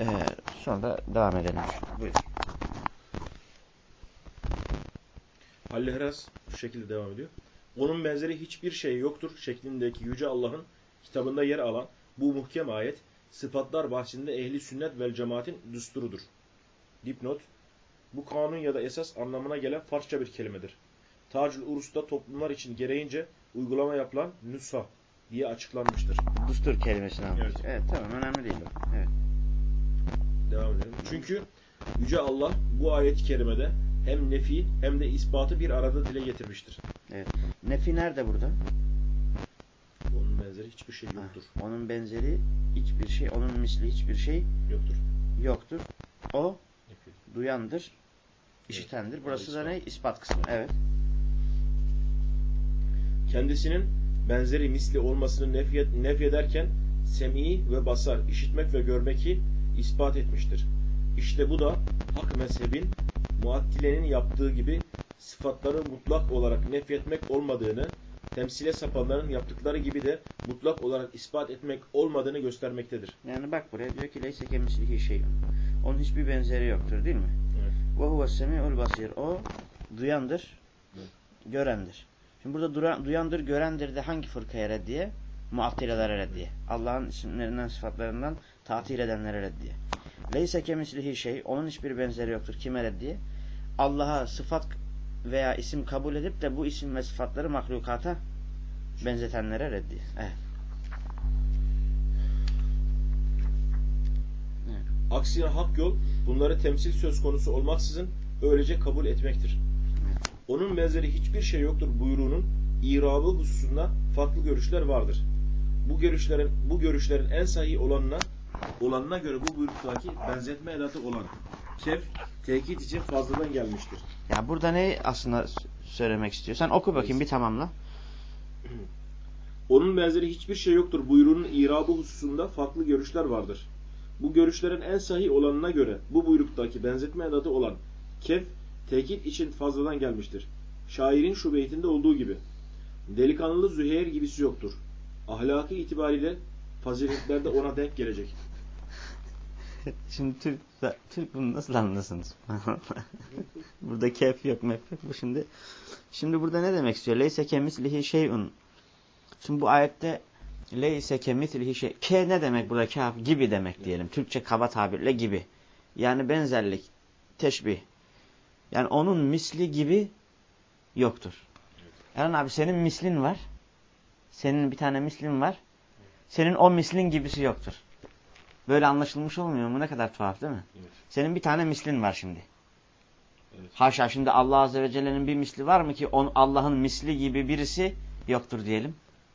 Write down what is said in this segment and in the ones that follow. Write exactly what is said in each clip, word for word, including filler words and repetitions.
Ee, sonra da devam edelim. Buyur. Hallehras şu şekilde devam ediyor. Onun benzeri hiçbir şey yoktur şeklindeki Yüce Allah'ın kitabında yer alan bu muhkem ayet, sıfatlar bahsinde ehli sünnet vel cemaatin düsturudur. Dipnot: bu kanun ya da esas anlamına gelen Farsça bir kelimedir. Tacül Urus'ta toplumlar için gereğince uygulama yapılan nüsha diye açıklanmıştır. Düstur kelimesini almış. Evet. Evet, tamam, önemli değil. Evet. Devam edelim. Çünkü Yüce Allah bu ayet-i kerimede hem nefi hem de ispatı bir arada dile getirmiştir. Evet. Nefi nerede burada? Onun benzeri hiçbir şey yoktur. Ha, onun benzeri hiçbir şey, onun misli hiçbir şey yoktur. Yoktur. O Nefi. duyandır, işitendir. Evet. Burası da ne? İspat kısmı. Evet. Kendisinin benzeri misli olmasını nefy, nefy ederken sem'i ve basar, işitmek ve görmeki ispat etmiştir. İşte bu da hak mezhebin muattilenin yaptığı gibi sıfatları mutlak olarak nefyetmek olmadığını, temsile sapanların yaptıkları gibi de mutlak olarak ispat etmek olmadığını göstermektedir. Yani bak buraya diyor ki leyse kemislihi şeyun. Onun hiçbir benzeri yoktur, değil mi? Evet. Ve huves semi'ul basir. O duyandır, evet. görendir. Şimdi burada duran, duyandır, görendir de hangi fırkaya reddiye? Muattilelere reddiye. Allah'ın isimlerinden, sıfatlarından tatil edenlere reddiye. Leyse kemislihi şey. Onun hiçbir benzeri yoktur. Kime reddiye? Allah'a sıfat veya isim kabul edip de bu isim ve sıfatları mahlukata benzetenlere reddiye. Evet. Evet. Aksine hak yol bunları temsil söz konusu olmaksızın öylece kabul etmektir. Evet. Onun benzeri hiçbir şey yoktur buyruğunun irabı hususunda farklı görüşler vardır. Bu görüşlerin bu görüşlerin en sahih olanına olanına göre bu buyruktaki benzetme edatı olan kef tekit için fazladan gelmiştir. Ya burada ne aslında söylemek istiyorsan oku bakayım, bir tamamla. Onun benzeri hiçbir şey yoktur buyruğunun irabı hususunda farklı görüşler vardır. Bu görüşlerin en sahih olanına göre bu buyruktaki benzetme edatı olan kef tekit için fazladan gelmiştir. Şairin şu beytinde olduğu gibi delikanlı Züheyr gibisi yoktur. Ahlakı itibariyle faziletlerde ona denk gelecek. Şimdi Türk, Türk bunu nasıl anlasınız? Burada keyf yok, mef yok. Bu şimdi şimdi burada ne demek istiyor? Leyse kemislihi şeyun. Şimdi bu ayette leyse kemislihi şey. Ke ne demek burada? Kaf gibi demek diyelim. Türkçe kaba tabirle gibi. Yani benzerlik, teşbih. Yani onun misli gibi yoktur. Eren abi senin mislin var. Senin bir tane mislin var. Senin o mislin gibisi yoktur. Böyle anlaşılmış olmuyor mu? Ne kadar tuhaf değil mi? Evet. Senin bir tane mislin var şimdi. Evet. Haşa, şimdi Allah Azze ve Celle'nin bir misli var mı ki Allah'ın misli gibi birisi yoktur diyelim.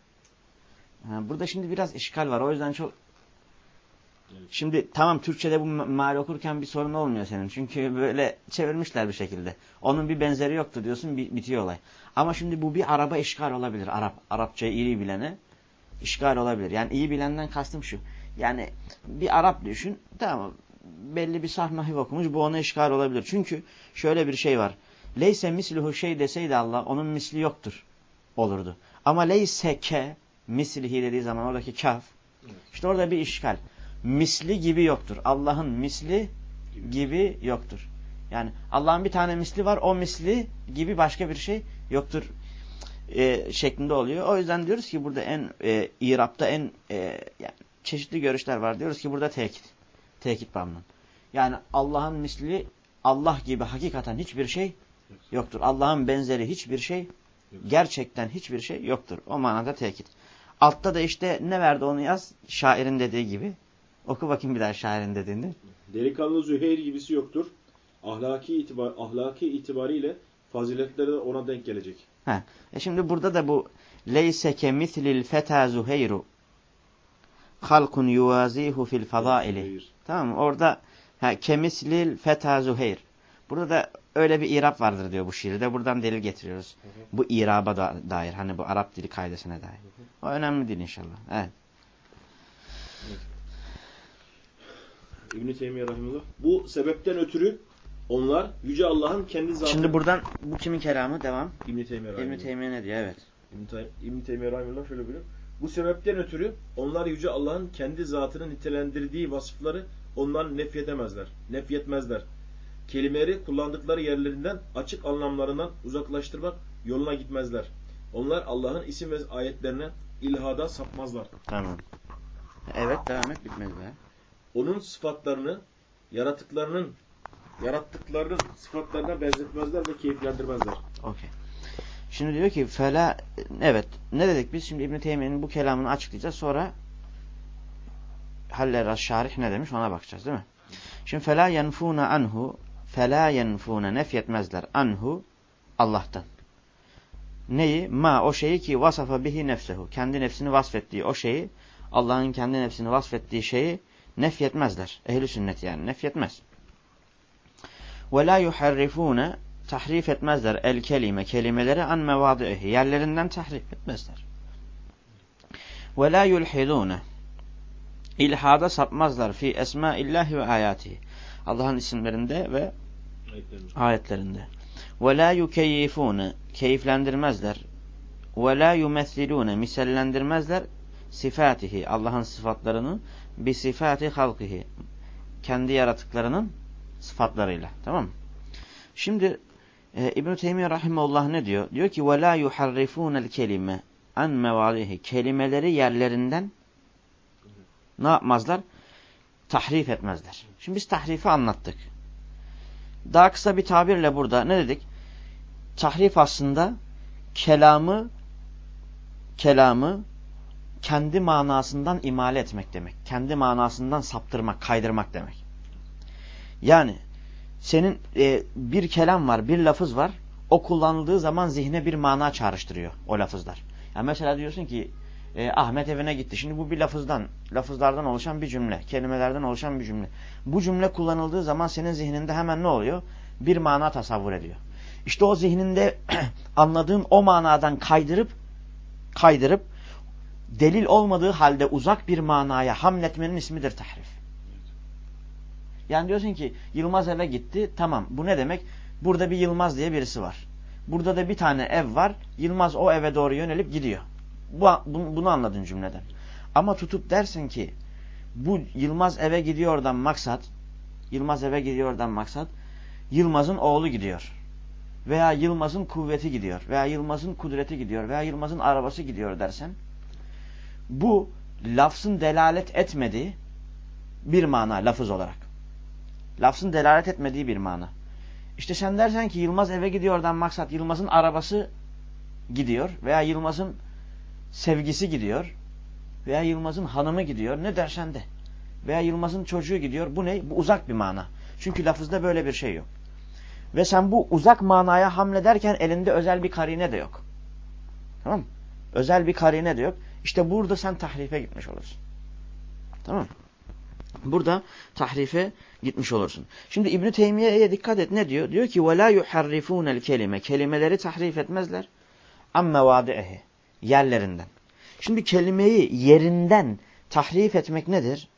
Yani burada şimdi biraz işgal var. O yüzden çok... Evet. Şimdi tamam, Türkçe'de bu meal okurken bir sorun olmuyor senin. Çünkü böyle çevirmişler bir şekilde. Onun bir benzeri yoktur diyorsun, bitiyor olay. Ama şimdi bu bir Arap'a işgal olabilir. Arap, Arapçayı iyi bilene işgal olabilir. Yani iyi bilenden kastım şu. Yani bir Arap düşün, tamam, belli bir sarf nahiv okumuş, bu ona işgal olabilir. Çünkü şöyle bir şey var. Leyse misluhu şey deseydi Allah, onun misli yoktur olurdu. Ama leyse ke mislihi dediği zaman oradaki kaf, evet. İşte orada bir işgal. Misli gibi yoktur. Allah'ın misli gibi, gibi yoktur. Yani Allah'ın bir tane misli var, o misli gibi başka bir şey yoktur e, şeklinde oluyor. O yüzden diyoruz ki burada en e, İrab'da en e, yani çeşitli görüşler var. Diyoruz ki burada tekit. Tekit babından. Yani Allah'ın misli, Allah gibi hakikaten hiçbir şey yoktur. Allah'ın benzeri hiçbir şey, gerçekten hiçbir şey yoktur. O manada tekit. Altta da işte ne verdi onu yaz? Şairin dediği gibi. Oku bakayım bir daha şairin dediğini. Delikanlı Züheyr gibisi yoktur. Ahlaki itibar, ahlaki itibariyle faziletleri de ona denk gelecek. He. E şimdi burada da bu leyse kemislil feta Züheyru halkun yuvazihu fil fadaili. Tamam mı? Orada ha, kemislil feta Züheyr. Burada da öyle bir irab vardır diyor bu şiirde. Buradan delil getiriyoruz. Hı hı. Bu iraba da dair. Hani bu Arap dili kaidesine dair. Hı hı. O önemli değil inşallah. Evet. Evet. İbn-i Teymiye Rahimullah. Bu sebepten ötürü onlar Yüce Allah'ın kendi zatı... Şimdi buradan bu kimin kelamı? Devam. İbn-i Teymiye Rahimullah. İbn-i Teymiye ne diyor? Evet. İbn-i Teymiye Rahimullah şöyle buyuruyor. Bu sebepten ötürü onlar Yüce Allah'ın kendi zatını nitelendirdiği vasıfları onlar nefyedemezler, nefyetmezler. Kelimeleri kullandıkları yerlerinden, açık anlamlarından uzaklaştırmak yoluna gitmezler. Onlar Allah'ın isim ve ayetlerine ilhada sapmazlar. Tamam. Evet, devam et, bitmedi be. Onun sıfatlarını yaratıklarının yarattıklarının sıfatlarına benzetmezler ve keyiflendirmezler. Okey. Şimdi diyor ki fela, evet, ne dedik biz? Şimdi İbn-i Teymiye'nin bu kelamını açıklayacağız. Sonra Haller Şarih ne demiş ona bakacağız, değil mi? Şimdi fela yenfuna anhu, fela yenfuna, nefyetmezler anhu, Allah'tan. Neyi? Ma, o şeyi ki vasafa bihi nefsehu, kendi nefsini vasfettiği o şeyi, Allah'ın kendi nefsini vasfettiği şeyi nefyetmezler. Ehl-i sünnet yani nefyetmez. Ve la yuharrifune, tahrif etmezler el kelime, kelimeleri an mevadihi, yerlerinden tahrif etmezler. Ve la yulhidune, ilhada sapmazlar fi esmaillahi ve ayatihi, Allah'ın isimlerinde ve ayetlerinde. ayetlerinde. Ve la yukeyyifune, keyiflendirmezler. Ve la yumethilune, misellendirmezler sifatihi, Allah'ın sıfatlarını bi sifati halkihi, kendi yaratıklarının sıfatlarıyla. Tamam mı? Şimdi e, İbn-i Teymiye rahimahullah ne diyor? Diyor ki وَلَا يُحَرِّفُونَ الْكَلِمَ عَنْ مَوَالِهِ, kelimeleri yerlerinden ne yapmazlar? Tahrif etmezler. Şimdi biz tahrifi anlattık. Daha kısa bir tabirle burada ne dedik? Tahrif aslında kelamı kelamı kendi manasından imale etmek demek. Kendi manasından saptırmak, kaydırmak demek. Yani senin e, bir kelam var, bir lafız var. O kullanıldığı zaman zihne bir mana çağrıştırıyor o lafızlar. Yani mesela diyorsun ki e, Ahmet evine gitti. Şimdi bu bir lafızdan, lafızlardan oluşan bir cümle, kelimelerden oluşan bir cümle. Bu cümle kullanıldığı zaman senin zihninde hemen ne oluyor? Bir mana tasavvur ediyor. İşte o zihninde anladığın o manadan kaydırıp kaydırıp delil olmadığı halde uzak bir manaya hamletmenin ismidir tahrif. Yani diyorsun ki Yılmaz eve gitti. Tamam, bu ne demek? Burada bir Yılmaz diye birisi var. Burada da bir tane ev var. Yılmaz o eve doğru yönelip gidiyor. Bu, bunu anladın cümleden. Ama tutup dersin ki bu Yılmaz eve gidiyordan maksat Yılmaz eve gidiyordan maksat Yılmaz'ın oğlu gidiyor. Veya Yılmaz'ın kuvveti gidiyor. Veya Yılmaz'ın kudreti gidiyor. Veya Yılmaz'ın arabası gidiyor dersen bu lafzın delalet etmediği bir mana lafız olarak. Lafzın delalet etmediği bir mana. İşte sen dersen ki Yılmaz eve gidiyordan maksat Yılmaz'ın arabası gidiyor veya Yılmaz'ın sevgisi gidiyor veya Yılmaz'ın hanımı gidiyor, ne dersen de. Veya Yılmaz'ın çocuğu gidiyor. Bu ne? Bu uzak bir mana. Çünkü lafızda böyle bir şey yok. Ve sen bu uzak manaya hamlederken elinde özel bir karine de yok. Tamam mı? Özel bir karine de yok. İşte burada sen tahrife gitmiş olursun. Tamam mı? Burada tahrife gitmiş olursun. Şimdi İbn-i Teymiye'ye dikkat et, ne diyor? Diyor ki وَلَا يُحَرِّفُونَ الْكَلِمَ, kelimeleri tahrif etmezler. اَمَّ وَادِئَهِ, yerlerinden. Şimdi kelimeyi yerinden tahrif etmek nedir?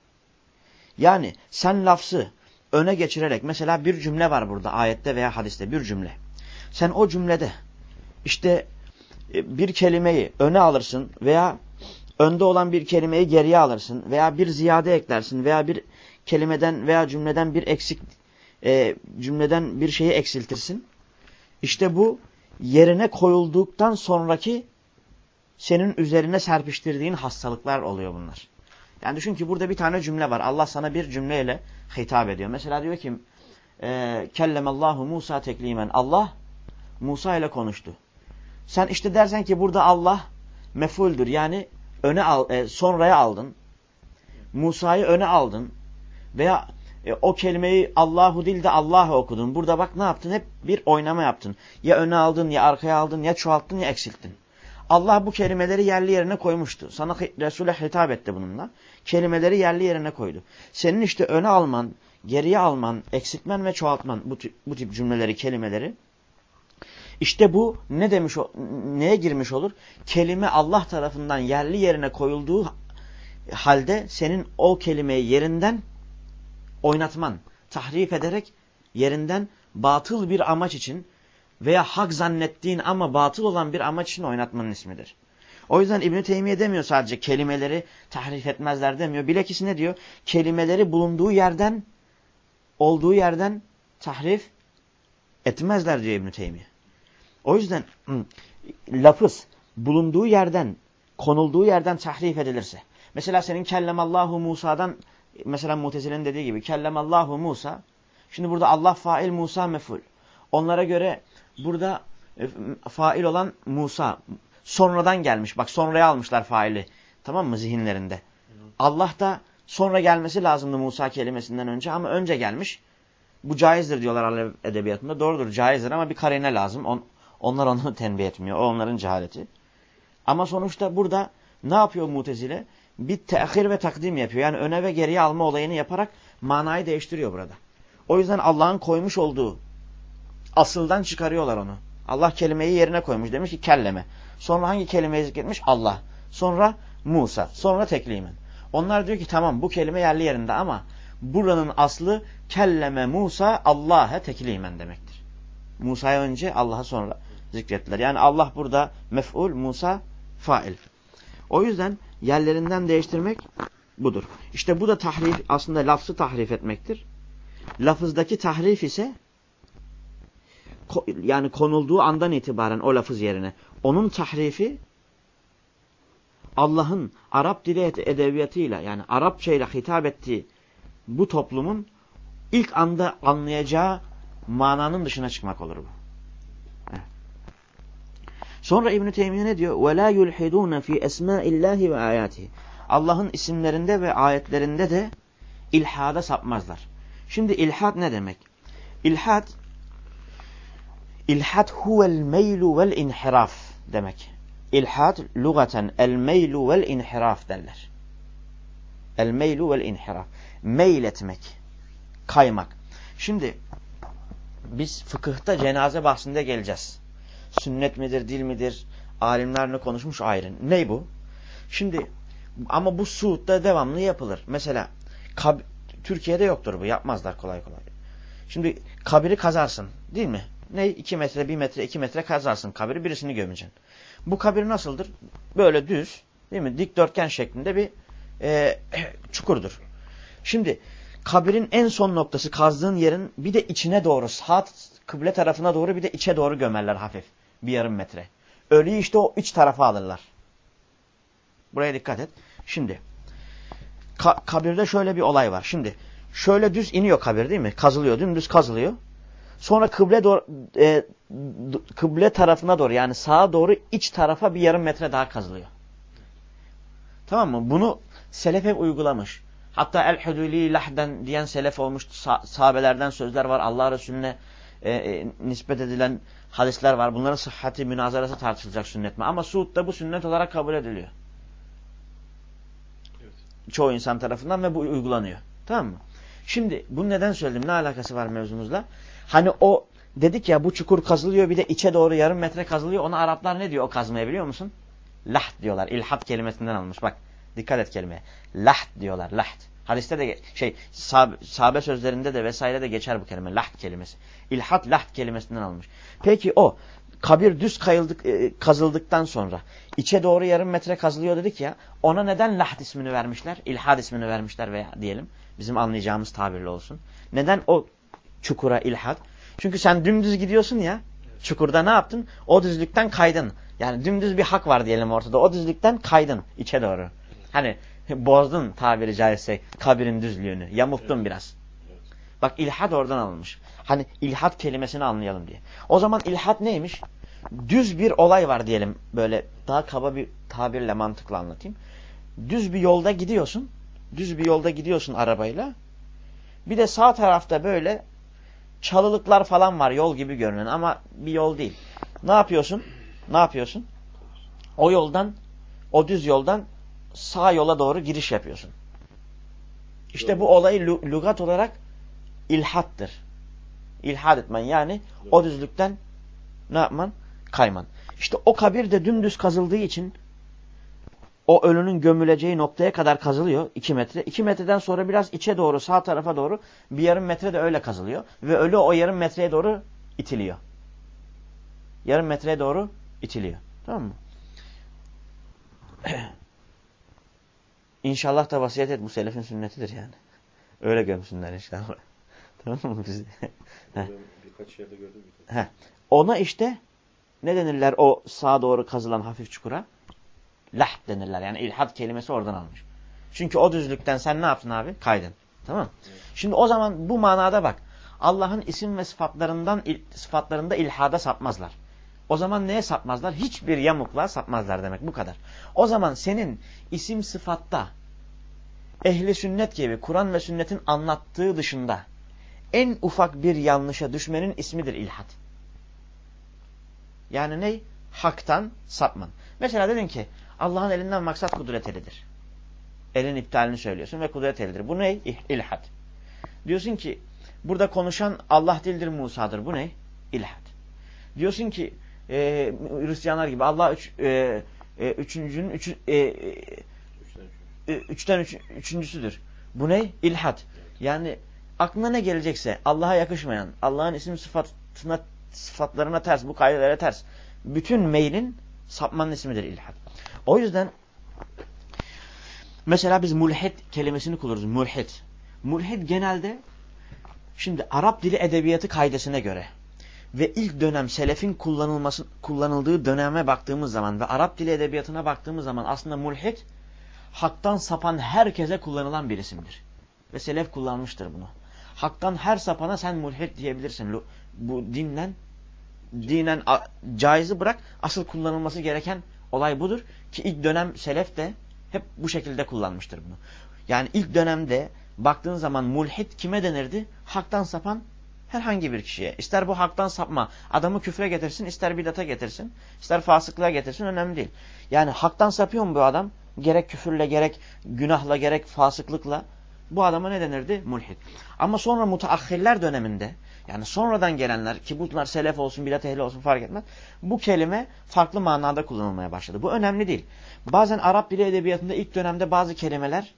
Yani sen lafzı öne geçirerek, mesela bir cümle var burada ayette veya hadiste bir cümle. Sen o cümlede işte bir kelimeyi öne alırsın veya önde olan bir kelimeyi geriye alırsın veya bir ziyade eklersin veya bir kelimeden veya cümleden bir eksik e, cümleden bir şeyi eksiltirsin. İşte bu yerine koyulduktan sonraki senin üzerine serpiştirdiğin hastalıklar oluyor bunlar. Yani düşün ki burada bir tane cümle var. Allah sana bir cümleyle hitap ediyor. Mesela diyor ki e, kellemallahu Musa teklimen. Allah Musa ile konuştu. Sen işte dersen ki burada Allah mefuldür. Yani öne al, e, sonraya aldın. Musa'yı öne aldın. Veya e, o kelimeyi Allahu değil de Allah'ı okudun. Burada bak ne yaptın? Hep bir oynama yaptın. Ya öne aldın, ya arkaya aldın, ya çoğalttın, ya eksilttin. Allah bu kelimeleri yerli yerine koymuştu. Sana Resul'e hitap etti bununla. Kelimeleri yerli yerine koydu. Senin işte öne alman, geriye alman, eksiltmen ve çoğaltman bu tip, bu tip cümleleri, kelimeleri. İşte bu ne demiş, neye girmiş olur? Kelime Allah tarafından yerli yerine koyulduğu halde senin o kelimeyi yerinden oynatman, tahrif ederek yerinden batıl bir amaç için veya hak zannettiğin ama batıl olan bir amaç için oynatmanın ismidir. O yüzden İbn-i Teymiye demiyor sadece kelimeleri tahrif etmezler demiyor. Bilakis ne diyor? Kelimeleri bulunduğu yerden, olduğu yerden tahrif etmezler diyor İbn-i Teymiye. O yüzden lafız bulunduğu yerden, konulduğu yerden tahrif edilirse. Mesela senin kellemallahu Musa'dan, mesela Mutezile'nin dediği gibi kellemallahu Musa. Şimdi burada Allah fail, Musa mef'ul. Onlara göre burada fail olan Musa sonradan gelmiş. Bak sonraya almışlar faili. Tamam mı zihinlerinde? Hı. Allah da sonra gelmesi lazımdı Musa kelimesinden önce ama önce gelmiş. Bu caizdir diyorlar Alev edebiyatında. Doğrudur, caizdir ama bir karine lazım. On, onlar onu tembih etmiyor. O onların cehaleti. Ama sonuçta burada ne yapıyor Mutezile? Bir tehir ve takdim yapıyor. Yani öne ve geriye alma olayını yaparak manayı değiştiriyor burada. O yüzden Allah'ın koymuş olduğu asıldan çıkarıyorlar onu. Allah kelimeyi yerine koymuş. Demiş ki kelleme. Sonra hangi kelimeyi zikretmiş? Allah. Sonra Musa. Sonra teklimen. Onlar diyor ki tamam bu kelime yerli yerinde ama buranın aslı kelleme Musa Allah'a teklimen demektir. Musa'ya önce Allah'a sonra zikrettiler. Yani Allah burada mef'ul, Musa fail. O yüzden yerlerinden değiştirmek budur. İşte bu da tahrif, aslında lafzı tahrif etmektir. Lafızdaki tahrif ise yani konulduğu andan itibaren o lafız yerine onun tahrifi Allah'ın Arap dili edebiyatıyla yani Arapça ile hitap ettiği bu toplumun ilk anda anlayacağı mananın dışına çıkmak olur bu. Evet. Sonra İbn-i Teymiye ne diyor? وَلَا يُلْحِدُونَ فِي أَسْمَاءِ اللّٰهِ وَآيَاتِهِ Allah'ın isimlerinde ve ayetlerinde de ilhada sapmazlar. Şimdi ilhad ne demek? İlhad İlhad huvel meylu vel inhiraf demek. İlhad lugaten el meylu vel inhiraf derler. El meylu vel inhiraf. Meyletmek, kaymak. Şimdi biz fıkıhta cenaze bahsinde geleceğiz. Sünnet midir, dil midir? Alimlerle konuşmuş ayrı. Ne bu? Şimdi ama bu Suud'da devamlı yapılır. Mesela kab Türkiye'de yoktur bu. Yapmazlar kolay kolay. Şimdi kabiri kazarsın değil mi? Ne? iki metre, bir metre, iki metre kazarsın kabiri, birisini gömeceksin. Bu kabir nasıldır? Böyle düz, değil mi? Dikdörtgen şeklinde bir e, çukurdur. Şimdi kabirin en son noktası kazdığın yerin bir de içine doğru, sağ kıble tarafına doğru bir de içe doğru gömerler hafif. Bir yarım metre. Ölüyü işte o iç tarafa alırlar. Buraya dikkat et. Şimdi ka kabirde şöyle bir olay var. Şimdi şöyle düz iniyor kabir değil mi? Kazılıyor, dümdüz kazılıyor. Sonra kıble doğru, e, kıble tarafına doğru yani sağa doğru iç tarafa bir yarım metre daha kazılıyor. Tamam mı? Bunu selef hep uygulamış. Hatta el-huduli lahden diyen selef olmuş. Sah sahabelerden sözler var. Allah Resulüne e, e, nispet edilen hadisler var. Bunların sıhhati, münazarası tartışılacak sünnet mi? Ama Suud'da bu sünnet olarak kabul ediliyor. Evet. Çoğu insan tarafından ve bu uygulanıyor. Tamam mı? Şimdi bunu neden söyledim? Ne alakası var mevzumuzla? Hani o dedik ya bu çukur kazılıyor bir de içe doğru yarım metre kazılıyor. Ona Araplar ne diyor o kazmaya biliyor musun? Laht diyorlar. İlhat kelimesinden almış. Bak dikkat et kelimeye. Laht diyorlar. Laht. Hadiste de şey sahabe, sahabe sözlerinde de vesaire de geçer bu kelime. Laht kelimesi. İlhat laht kelimesinden almış. Peki o kabir düz kayıldık, e, kazıldıktan sonra içe doğru yarım metre kazılıyor dedik ya. Ona neden laht ismini vermişler? İlhad ismini vermişler veya diyelim. Bizim anlayacağımız tabirle olsun. Neden o çukura ilhad? Çünkü sen dümdüz gidiyorsun ya. Çukurda ne yaptın? O düzlükten kaydın. Yani dümdüz bir hak var diyelim ortada. O düzlükten kaydın içe doğru. Hani bozdun tabiri caizse kabirin düzlüğünü. Yamulttun biraz. Bak ilhad oradan alınmış. Hani ilhad kelimesini anlayalım diye. O zaman ilhad neymiş? Düz bir olay var diyelim. Böyle daha kaba bir tabirle mantıklı anlatayım. Düz bir yolda gidiyorsun. Düz bir yolda gidiyorsun arabayla. Bir de sağ tarafta böyle çalılıklar falan var yol gibi görünen ama bir yol değil. Ne yapıyorsun? Ne yapıyorsun? O yoldan, o düz yoldan sağ yola doğru giriş yapıyorsun. İşte bu olayı lügat olarak ilhattır. İlhad etmen yani o düzlükten ne yapman? Kayman. İşte o kabir de dümdüz kazıldığı için o ölünün gömüleceği noktaya kadar kazılıyor. iki metre. iki metreden sonra biraz içe doğru sağ tarafa doğru bir yarım metre de öyle kazılıyor. Ve ölü o yarım metreye doğru itiliyor. Yarım metreye doğru itiliyor. Tamam mı? İnşallah da vasiyet et, bu selefin sünnetidir yani. Öyle gömsünler inşallah. Tamam mı bizi? Birkaç yerde gördüm. Heh. Ona işte ne denirler o sağa doğru kazılan hafif çukura? Lahd denirler. Yani ilhad kelimesi oradan almış. Çünkü o düzlükten sen ne yaptın abi? Kaydın. Tamam mı? Evet. Şimdi o zaman bu manada bak. Allah'ın isim ve sıfatlarından sıfatlarında ilhada sapmazlar. O zaman neye sapmazlar? Hiçbir yamukluğa sapmazlar demek. Bu kadar. O zaman senin isim sıfatta ehli sünnet gibi Kur'an ve sünnetin anlattığı dışında en ufak bir yanlışa düşmenin ismidir ilhad. Yani ne? Haktan sapman. Mesela dedin ki Allah'ın elinden maksat kudret elidir. Elin iptalini söylüyorsun ve kudret elidir. Bu ne? İlhad. Diyorsun ki burada konuşan Allah değildir, Musa'dır. Bu ne? İlhad. Diyorsun ki e, Hristiyanlar gibi Allah üç, e, e, üçüncünün üç, e, e, üçten üç, üçüncüsüdür. Bu ne? İlhad. Yani aklına ne gelecekse Allah'a yakışmayan, Allah'ın isim sıfatına, sıfatlarına ters, bu kaidelere ters. Bütün meylin sapmanın ismidir ilhad. O yüzden mesela biz mulhid kelimesini kullanırız. Mulhid. Mulhid genelde şimdi Arap dili edebiyatı kaidesine göre ve ilk dönem selefin kullanılması kullanıldığı döneme baktığımız zaman ve Arap dili edebiyatına baktığımız zaman aslında mulhid haktan sapan herkese kullanılan bir isimdir. Ve selef kullanmıştır bunu. Haktan her sapana sen mulhid diyebilirsin. Bu dinlen dinen caizi bırak, asıl kullanılması gereken olay budur ki ilk dönem selef de hep bu şekilde kullanmıştır bunu. Yani ilk dönemde baktığın zaman mulhid kime denirdi? Haktan sapan herhangi bir kişiye. İster bu haktan sapma adamı küfre getirsin, ister bidata getirsin, ister fasıklığa getirsin, önemli değil. Yani haktan sapıyor mu bu adam? Gerek küfürle, gerek günahla, gerek fasıklıkla bu adama ne denirdi? Mulhid. Ama sonra mutaahhirler döneminde, yani sonradan gelenler ki bunlar selef olsun, bidat ehli olsun fark etmez. Bu kelime farklı manada kullanılmaya başladı. Bu önemli değil. Bazen Arap dili edebiyatında ilk dönemde bazı kelimeler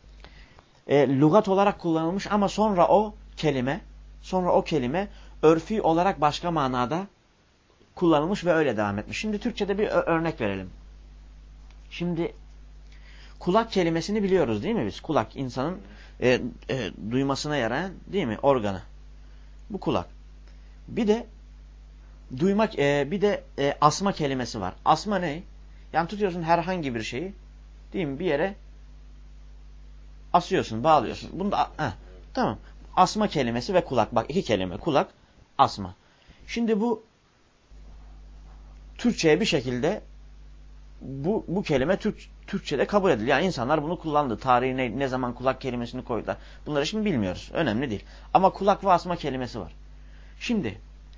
e, lügat olarak kullanılmış ama sonra o kelime, sonra o kelime örfi olarak başka manada kullanılmış ve öyle devam etmiş. Şimdi Türkçe'de bir örnek verelim. Şimdi kulak kelimesini biliyoruz değil mi biz? Kulak insanın e, e, duymasına yarayan değil mi? Organı. Bu kulak. Bir de duymak, e, bir de e, asma kelimesi var. Asma ne? Yani tutuyorsun herhangi bir şeyi, değil mi? Bir yere asıyorsun, bağlıyorsun. Bunu da, heh, tamam. Asma kelimesi ve kulak. Bak iki kelime. Kulak, asma. Şimdi bu Türkçe'ye bir şekilde bu bu kelime Türk, Türkçe'de kabul edildi. Yani insanlar bunu kullandı. Tarihi ne, ne zaman kulak kelimesini koydular. Bunları şimdi bilmiyoruz. Önemli değil. Ama kulak ve asma kelimesi var. Şimdi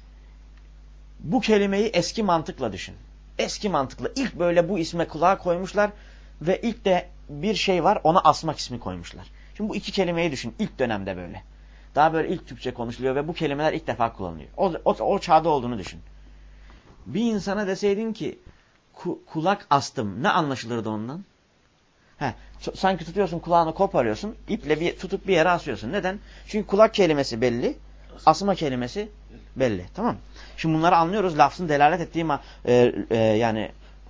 bu kelimeyi eski mantıkla düşün. Eski mantıkla ilk böyle bu isme kulağa koymuşlar ve ilk de bir şey var, ona asmak ismi koymuşlar. Şimdi bu iki kelimeyi düşün. İlk dönemde böyle. Daha böyle ilk Türkçe konuşuluyor ve bu kelimeler ilk defa kullanılıyor. O, o, o çağda olduğunu düşün. Bir insana deseydin ki ku, kulak astım, ne anlaşılırdı ondan? He, sanki tutuyorsun kulağını koparıyorsun, iple bir, tutup bir yere asıyorsun. Neden? Çünkü kulak kelimesi belli, asma kelimesi belli. Tamam mı? Şimdi bunları anlıyoruz. Lafzın delalet ettiği ma e, e, yani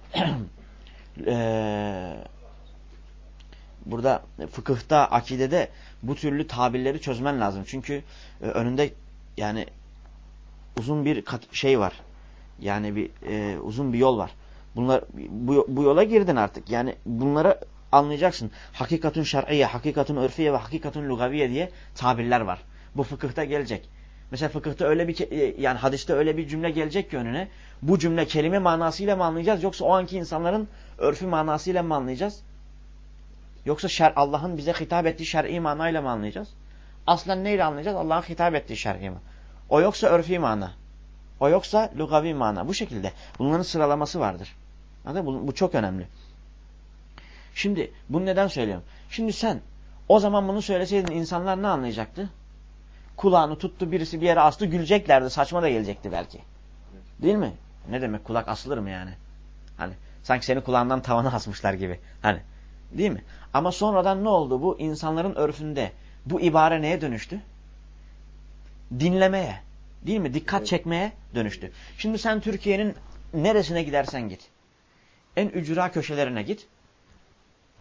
e, burada fıkıhta, akidede bu türlü tabirleri çözmen lazım. Çünkü e, önünde yani uzun bir şey var. Yani bir e, uzun bir yol var. Bunlar bu, bu yola girdin artık. Yani bunları anlayacaksın. Hakikatun şer'iyye, hakikatun örfiye ve hakikatun lugaviye diye tabirler var. Bu fıkıhta gelecek. Mesela fıkıhta öyle bir yani hadiste öyle bir cümle gelecek ki önüne. Bu cümle kelime manasıyla mı anlayacağız yoksa o anki insanların örfü manasıyla mı anlayacağız? Yoksa şer Allah'ın bize hitap ettiği şer'i manayla mı anlayacağız? Aslen neyle anlayacağız? Allah'ın hitap ettiği şer'i mana. O yoksa örfi mana. O yoksa lugavi mana. Bu şekilde. Bunların sıralaması vardır. Bu, bu çok önemli. Şimdi bunu neden söylüyorum? Şimdi sen o zaman bunu söyleseydin insanlar ne anlayacaktı? Kulağını tuttu birisi bir yere astı, güleceklerdi. Saçma da gelecekti belki. Değil mi? Ne demek kulak asılır mı yani? Hani sanki seni kulağından tavana asmışlar gibi. Hani değil mi? Ama sonradan ne oldu? Bu insanların örfünde bu ibare neye dönüştü? Dinlemeye. Değil mi? Dikkat çekmeye dönüştü. Şimdi sen Türkiye'nin neresine gidersen git. En ücra köşelerine git.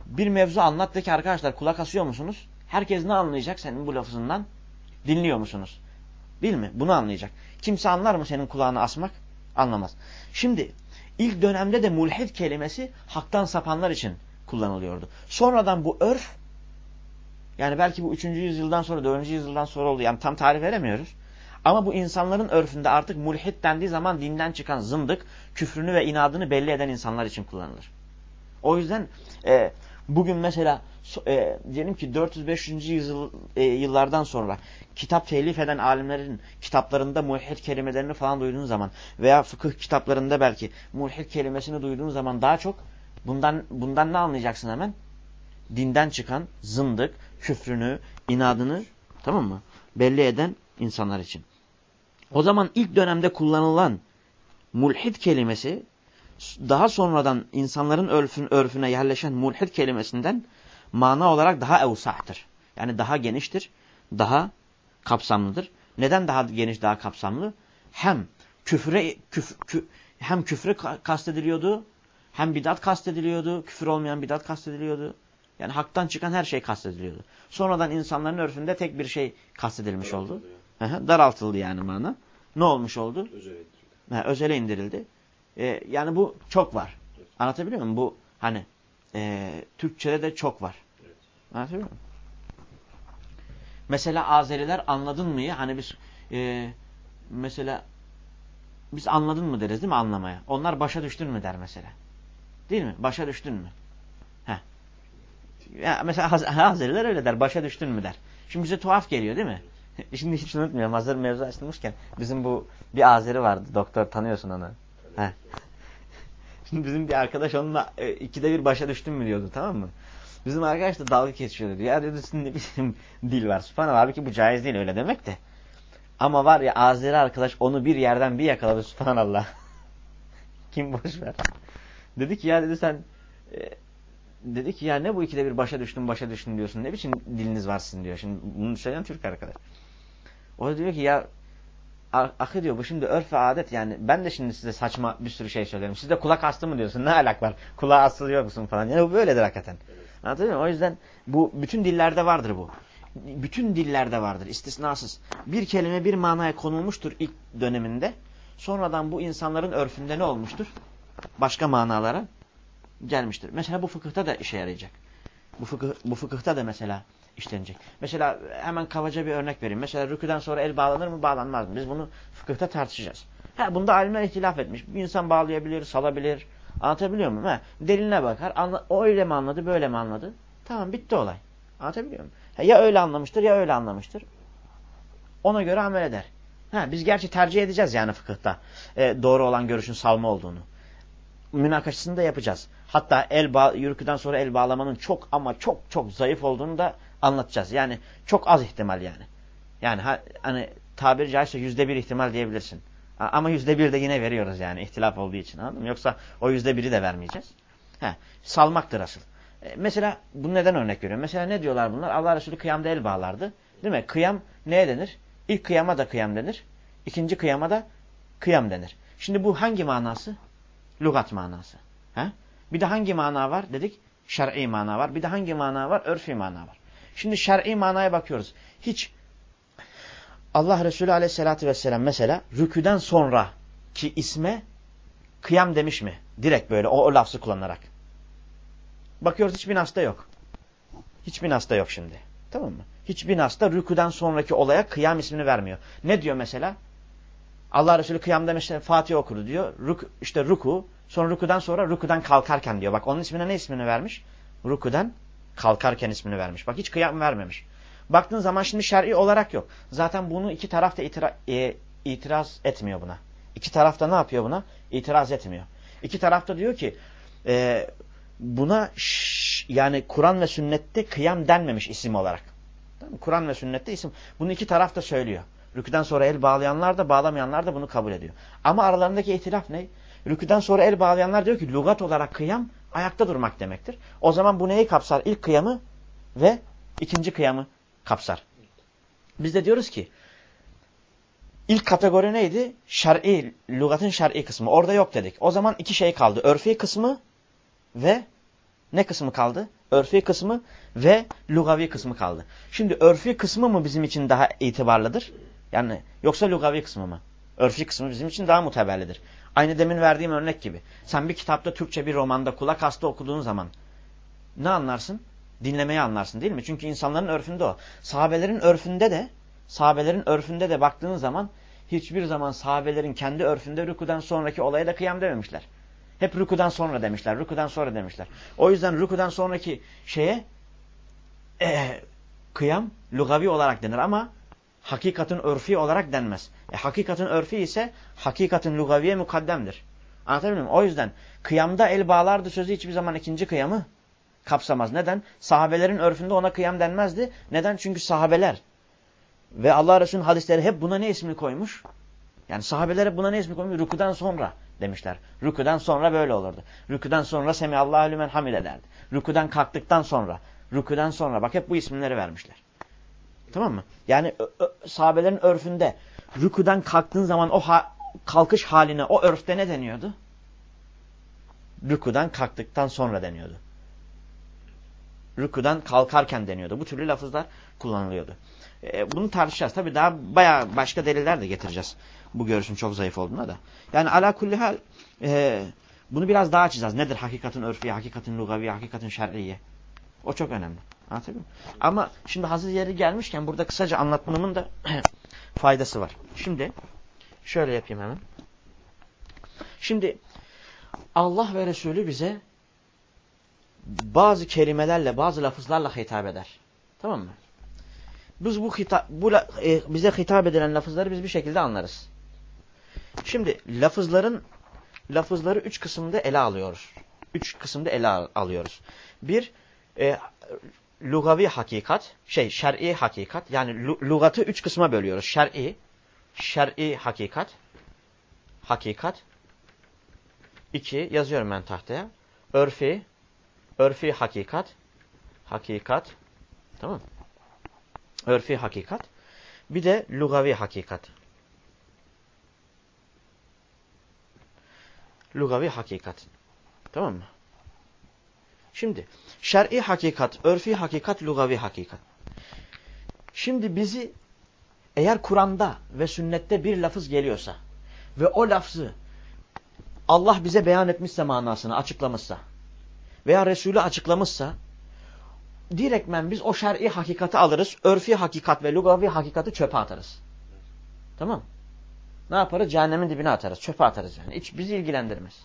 Bir mevzu anlat de ki arkadaşlar kulak asıyor musunuz? Herkes ne anlayacak senin bu lafızından? Dinliyor musunuz? Değil mi? Bunu anlayacak. Kimse anlar mı senin kulağını asmak? Anlamaz. Şimdi ilk dönemde de mulhid kelimesi haktan sapanlar için kullanılıyordu. Sonradan bu örf, yani belki bu üçüncü yüzyıldan sonra, dördüncü yüzyıldan sonra oldu. Yani tam tarih veremiyoruz. Ama bu insanların örfünde artık mulhid dendiği zaman dinden çıkan zındık, küfrünü ve inadını belli eden insanlar için kullanılır. O yüzden e, bugün mesela e, diyelim ki dört yüz beş yüz yüzyıl, e, yıllardan sonra kitap telif eden alimlerin kitaplarında mulhid kelimelerini falan duyduğun zaman veya fıkıh kitaplarında belki mulhid kelimesini duyduğun zaman daha çok bundan bundan ne anlayacaksın hemen? Dinden çıkan zındık, küfrünü, inadını, tamam mı? Belli eden insanlar için. O zaman ilk dönemde kullanılan mulhid kelimesi daha sonradan insanların örfün, örfüne yerleşen mulhid kelimesinden mana olarak daha evsahtır. Yani daha geniştir, daha kapsamlıdır. Neden daha geniş, daha kapsamlı? Hem küfre küf, kü, hem küfre kastediliyordu, hem bidat kastediliyordu, küfür olmayan bidat kastediliyordu. Yani haktan çıkan her şey kastediliyordu. Sonradan insanların örfünde tek bir şey kastedilmiş daraltıldı oldu. Ya. Daraltıldı yani mana. Ne olmuş oldu? Özele indirildi. Ha, özele indirildi. Ee, yani bu çok var. Evet. Anlatabiliyor muyum? Bu hani e, Türkçe'de de çok var. Evet. Anlatabiliyor muyum? Mesela Azeriler anladın mı ya? Hani biz e, mesela biz anladın mı deriz değil mi anlamaya? Onlar başa düştün mü der mesela. Değil mi? Başa düştün mü? Heh. Ya mesela Azeriler öyle der. Başa düştün mü der. Şimdi bize tuhaf geliyor değil mi? Şimdi hiç unutmuyorum. Hazır mevzu açılmışken bizim bu bir Azeri vardı. Doktor, tanıyorsun onu. Heh. Şimdi bizim bir arkadaş onunla e, ikide bir başa düştün mü diyordu, tamam mı? Bizim arkadaş da dalga geçiyordu. Ya dedi ne biçim dil var. Subhanallah, abi ki bu caiz değil öyle demek de. Ama var ya Azeri arkadaş onu bir yerden bir yakaladı, subhanallah. Kim boş ver. Dedi ki ya dedi sen e, dedi ki ya ne bu ikide bir başa düştün başa düştün diyorsun. Ne biçim diliniz var sizin diyor. Şimdi bunu söyleyen Türk arkadaş. O da diyor ki ya akı diyor bu şimdi örf ve adet, yani ben de şimdi size saçma bir sürü şey söylerim. Siz de kulak astı mı diyorsun? Ne alak var? Kulağa asılıyor musun falan. Yani bu böyledir hakikaten. Anladın mı? O yüzden bu bütün dillerde vardır bu. Bütün dillerde vardır istisnasız. Bir kelime bir manaya konulmuştur ilk döneminde. Sonradan bu insanların örfünde ne olmuştur? Başka manalara gelmiştir. Mesela bu fıkıhta da işe yarayacak. Bu fıkıh, bu fıkıhta da mesela işlenecek. Mesela hemen kabaca bir örnek vereyim. Mesela rüküden sonra el bağlanır mı bağlanmaz mı? Biz bunu fıkıhta tartışacağız. Ha, bunda alimler ihtilaf etmiş. Bir insan bağlayabilir, salabilir. Anlatabiliyor muyum? Ha, deliline bakar. Anla, o öyle mi anladı, böyle mi anladı? Tamam, bitti olay. Anlatabiliyor muyum? Ha, ya öyle anlamıştır ya öyle anlamıştır. Ona göre amel eder. Ha, biz gerçi tercih edeceğiz yani fıkıhta. E, doğru olan görüşün salma olduğunu. Münakaşasını da yapacağız. Hatta el bağ, yürküden sonra el bağlamanın çok ama çok çok zayıf olduğunu da anlatacağız. Yani çok az ihtimal yani. Yani ha, hani tabiri caizse yüzde bir ihtimal diyebilirsin. Ama yüzde bir de yine veriyoruz yani ihtilaf olduğu için, anladın mı? Yoksa o yüzde biri de vermeyeceğiz. He, salmaktır asıl. E, mesela bunu neden örnek veriyorum? Mesela ne diyorlar bunlar? Allah Resulü kıyamda el bağlardı. Değil mi? Kıyam neye denir? İlk kıyama da kıyam denir. İkinci kıyama da kıyam denir. Şimdi bu hangi manası? Lugat manası. He? Bir de hangi mana var dedik? Şer'i mana var. Bir de hangi mana var? Örfi mana var. Şimdi şer'i manaya bakıyoruz. Hiç Allah Resulü aleyhissalatü vesselam mesela rüküden sonra ki isme kıyam demiş mi? Direkt böyle o, o lafzı kullanarak. Bakıyoruz hiçbir nasta yok. Hiçbir nasta yok şimdi. Tamam mı? Hiçbir nasta rüküden sonraki olaya kıyam ismini vermiyor. Ne diyor mesela? Allah Resulü kıyamda mesela Fatiha okudu diyor. Ruk, işte ruku. Sonra rukudan sonra rukudan kalkarken diyor. Bak onun ismine ne ismini vermiş? Rukudan kalkarken ismini vermiş. Bak hiç kıyam vermemiş. Baktığın zaman şimdi şer'i olarak yok. Zaten bunu iki taraf da itira, e, itiraz etmiyor buna. İki taraf da ne yapıyor buna? İtiraz etmiyor. İki taraf da diyor ki e, buna şş, yani Kur'an ve sünnette kıyam denmemiş isim olarak. Kur'an ve sünnette isim. Bunu iki taraf da söylüyor. Rüküden sonra el bağlayanlar da bağlamayanlar da bunu kabul ediyor. Ama aralarındaki ihtilaf ne? Rüküden sonra el bağlayanlar diyor ki lügat olarak kıyam ayakta durmak demektir. O zaman bu neyi kapsar? İlk kıyamı ve ikinci kıyamı kapsar. Biz de diyoruz ki ilk kategori neydi? Şer'i, lügatın şer'i kısmı. Orada yok dedik. O zaman iki şey kaldı. Örfi kısmı ve Ne kısmı kaldı? Örfi kısmı ve lugavi kısmı kaldı. Şimdi örfi kısmı mı bizim için daha itibarlıdır? Yani yoksa lugavi kısmı mı? Örfi kısmı bizim için daha muteberlidir. Aynı demin verdiğim örnek gibi. Sen bir kitapta Türkçe bir romanda kulak astı okuduğun zaman ne anlarsın? Dinlemeyi anlarsın değil mi? Çünkü insanların örfünde o. Sahabelerin örfünde de sahabelerin örfünde de baktığın zaman hiçbir zaman sahabelerin kendi örfünde rükûden sonraki olaya da kıyam dememişler. Hep rükûden sonra demişler. Rükûden sonra demişler. O yüzden rükûden sonraki şeye e, kıyam lugavi olarak denir ama hakikatin örfi olarak denmez. E, hakikatin örfi ise hakikatin lugaviye mukaddemdir. Anlatabiliyor muyum? O yüzden kıyamda el bağlardı sözü hiçbir zaman ikinci kıyamı kapsamaz. Neden? Sahabelerin örfünde ona kıyam denmezdi. Neden? Çünkü sahabeler ve Allah Resulü'nün hadisleri hep buna ne ismini koymuş? Yani sahabeler hep buna ne ismini koymuş? Rükûden sonra demişler. Rükûden sonra böyle olurdu. Rükûden sonra Semihallahu limen hamide derdi. Rükûden kalktıktan sonra. Rükûden sonra. Bak hep bu isimleri vermişler. Tamam mı? Yani ö, ö, sahabelerin örfünde rükûden kalktığın zaman o ha, kalkış haline o örfte ne deniyordu? Rükûden kalktıktan sonra deniyordu. Rükûden kalkarken deniyordu. Bu türlü lafızlar kullanılıyordu. E, bunu tartışacağız. Tabii daha bayağı başka deliller de getireceğiz. Bu görüşün çok zayıf olduğuna da. Yani ala kulli hal e, bunu biraz daha açacağız. Nedir hakikatin örfiye, hakikatin lugaviye, hakikatin şer'iye? O çok önemli. Anlatabiliyor muyum? Ama şimdi hazır yeri gelmişken burada kısaca anlatmamın da faydası var. Şimdi şöyle yapayım hemen. Şimdi Allah ve Resulü bize bazı kelimelerle, bazı lafızlarla hitap eder. Tamam mı? Biz bu, hitap, bu e, bize hitap edilen lafızları biz bir şekilde anlarız. Şimdi lafızların lafızları üç kısımda ele alıyoruz. Üç kısımda ele alıyoruz. Bir, e, lugavi hakikat, şey şer'i hakikat. Yani lugatı üç kısma bölüyoruz. Şer'i, şer'i hakikat, hakikat. İki, yazıyorum ben tahtaya. Örfi, örfi hakikat, hakikat. Tamam mı? Örfi hakikat. Bir de lugavi hakikat. Lugavi hakikat. Tamam mı? Şimdi şer'i hakikat, örfi hakikat, lugavi hakikat. Şimdi bizi eğer Kur'an'da ve sünnette bir lafız geliyorsa ve o lafzı Allah bize beyan etmişse manasını açıklamışsa veya Resulü açıklamışsa direktmen biz o şer'i hakikati alırız. Örfi hakikat ve lugavi hakikati çöpe atarız. Tamam mı? Ne yaparız? Cehennemin dibine atarız. Çöpe atarız yani. Hiç bizi ilgilendirmez.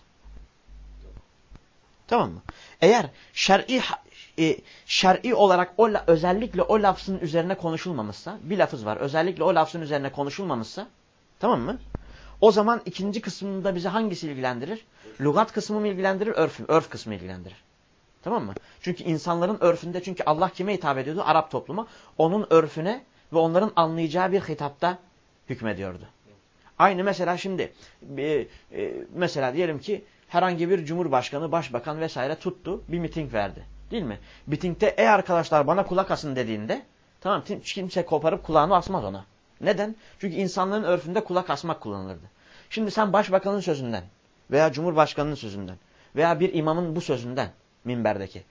Tamam mı? Eğer şer'i e, şer'i olarak o, özellikle o lafzın üzerine konuşulmamışsa, bir lafız var. Özellikle o lafzın üzerine konuşulmamışsa, tamam mı? O zaman ikinci kısmında bizi hangisi ilgilendirir? Lugat kısmı mı ilgilendirir? Örf, örf kısmı ilgilendirir. Tamam mı? Çünkü insanların örfünde, çünkü Allah kime hitap ediyordu? Arap topluma. Onun örfüne ve onların anlayacağı bir hitapta hükmediyordu. Aynı mesela şimdi e, e, mesela diyelim ki herhangi bir cumhurbaşkanı, başbakan vesaire tuttu, bir miting verdi. Değil mi? Mitingde ey arkadaşlar bana kulak asın dediğinde tamam, kimse koparıp kulağını asmaz ona. Neden? Çünkü insanların örfünde kulak asmak kullanılırdı. Şimdi sen başbakanın sözünden veya cumhurbaşkanının sözünden veya bir imamın bu sözünden minberdeki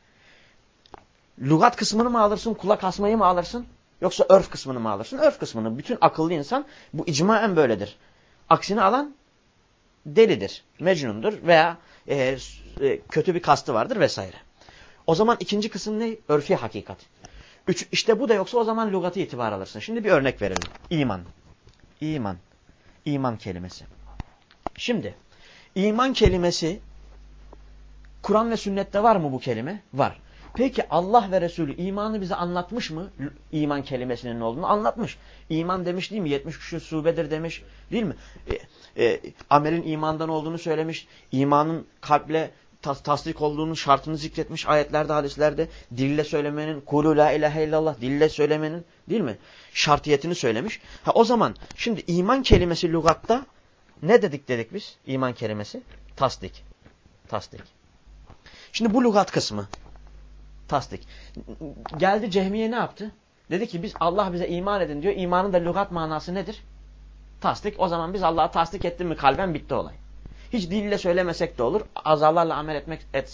lugat kısmını mı alırsın, kulak asmayı mı alırsın? Yoksa örf kısmını mı alırsın? Örf kısmını. Bütün akıllı insan bu icmaen böyledir. Aksini alan delidir, mecnundur veya e, e, kötü bir kastı vardır vesaire. O zaman ikinci kısım ne? Örfi hakikat. Üç, işte bu da yoksa o zaman lügatı itibar alırsın. Şimdi bir örnek verelim. İman. İman. İman kelimesi. Şimdi iman kelimesi Kur'an ve sünnette var mı bu kelime? Var. Peki Allah ve Resulü imanı bize anlatmış mı? İman kelimesinin ne olduğunu anlatmış. İman demiş değil mi? yetmiş küsur şubedir demiş. Değil mi? E, e, amelin imandan olduğunu söylemiş. İmanın kalple tas tasdik olduğunun şartını zikretmiş ayetlerde, hadislerde. Dille söylemenin, kulü la ilahe illallah, dille söylemenin, değil mi? Şartiyetini söylemiş. Ha, o zaman şimdi iman kelimesi lügatta ne dedik dedik biz? İman kelimesi tasdik. Tasdik. Şimdi bu lügat kısmı. Tasdik. Geldi Cehmiye ne yaptı? Dedi ki biz Allah bize iman edin diyor. İmanın da lügat manası nedir? Tasdik. O zaman biz Allah'a tasdik ettin mi kalben bitti olay. Hiç dille söylemesek de olur. Azalarla amel etmek etsek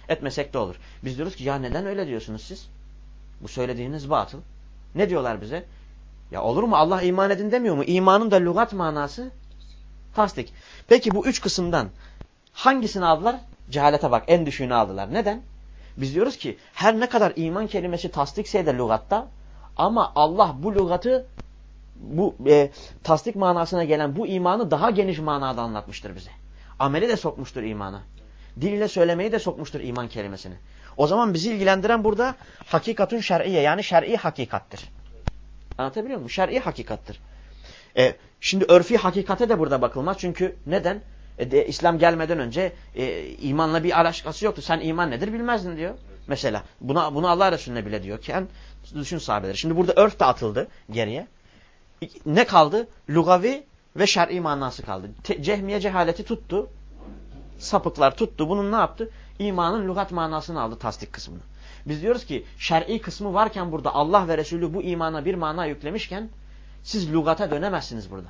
etmesek de olur. Biz diyoruz ki ya neden öyle diyorsunuz siz? Bu söylediğiniz batıl. Ne diyorlar bize? Ya olur mu? Allah iman edin demiyor mu? İmanın da lügat manası tasdik. Peki bu üç kısımdan hangisini aldılar? Cehalete bak, en düşüğünü aldılar. Neden? Biz diyoruz ki her ne kadar iman kelimesi tasdikse de lügatta, ama Allah bu lügatı, bu e, tasdik manasına gelen bu imanı daha geniş manada anlatmıştır bize. Ameli de sokmuştur imana. Dil ile söylemeyi de sokmuştur iman kelimesini. O zaman bizi ilgilendiren burada hakikatun şer'iye, yani şer'i hakikattir. Anlatabiliyor muyum? Şer'i hakikattir. E, şimdi örfi hakikate de burada bakılmaz. Çünkü neden? E, de, İslam gelmeden önce e, imanla bir alakası yoktu. Sen iman nedir bilmezdin diyor. Mesela buna, bunu Allah Resulüne bile diyor ki, düşün sahabeleri. Şimdi burada örf de atıldı geriye. Ne kaldı? Lugavi ve şer'i manası kaldı. Te, cehmiye cehaleti tuttu. Sapıklar tuttu. Bunun ne yaptı? İmanın lügat manasını aldı, tasdik kısmını. Biz diyoruz ki şer'i kısmı varken burada Allah ve Resulü bu imana bir mana yüklemişken siz lügata dönemezsiniz burada.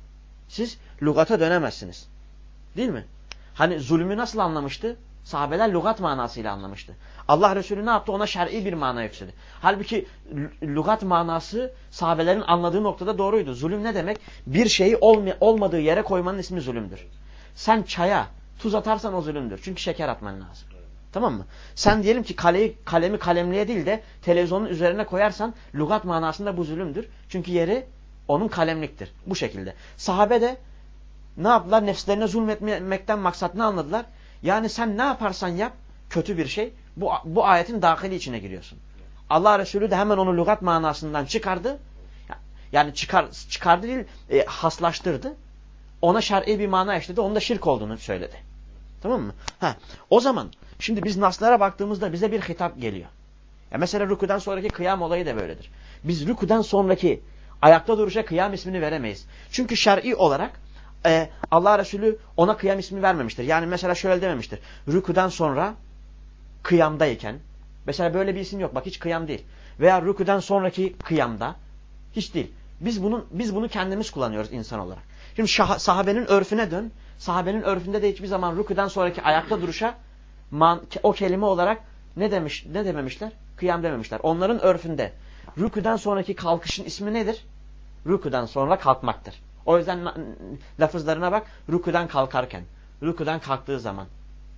Siz lügata dönemezsiniz. Değil mi? Hani zulmü nasıl anlamıştı? Sahabeler lügat manasıyla anlamıştı. Allah Resulü ne yaptı? Ona şer'i bir mana yükledi. Halbuki lügat manası sahabelerin anladığı noktada doğruydu. Zulüm ne demek? Bir şeyi olmadığı yere koymanın ismi zulümdür. Sen çaya tuz atarsan o zulümdür. Çünkü şeker atman lazım. Tamam mı? Sen diyelim ki kaleyi, kalemi kalemliğe değil de televizyonun üzerine koyarsan lügat manasında bu zulümdür. Çünkü yeri onun kalemliktir. Bu şekilde. Sahabe de ne yaptılar? Nefslerine zulmetmekten maksat ne anladılar? Yani sen ne yaparsan yap kötü bir şey. Bu, bu ayetin dahili içine giriyorsun. Allah Resulü de hemen onu lügat manasından çıkardı. Yani çıkar, çıkardı değil, e, haslaştırdı. Ona şer'i bir mana eşledi. Onun da şirk olduğunu söyledi. Tamam mı? Ha, o zaman şimdi biz naslara baktığımızda bize bir hitap geliyor. Ya mesela rüküden sonraki kıyam olayı da böyledir. Biz rüküden sonraki ayakta duruşa kıyam ismini veremeyiz. Çünkü şer'i olarak e, Allah Resulü ona kıyam ismi vermemiştir. Yani mesela şöyle dememiştir. Rüküden sonra kıyamdayken. Mesela böyle bir isim yok. Bak hiç kıyam değil. Veya rüküden sonraki kıyamda. Hiç değil. Biz bunu, biz bunu kendimiz kullanıyoruz insan olarak. Şimdi şah, sahabenin örfüne dön. Sahabenin örfünde de hiçbir zaman rüküden sonraki ayakta duruşa man, o kelime olarak ne demiş, ne dememişler? Kıyam dememişler. Onların örfünde rüküden sonraki kalkışın ismi nedir? Rüküden sonra kalkmaktır. O yüzden lafızlarına bak. Rüküden kalkarken, rüküden kalktığı zaman,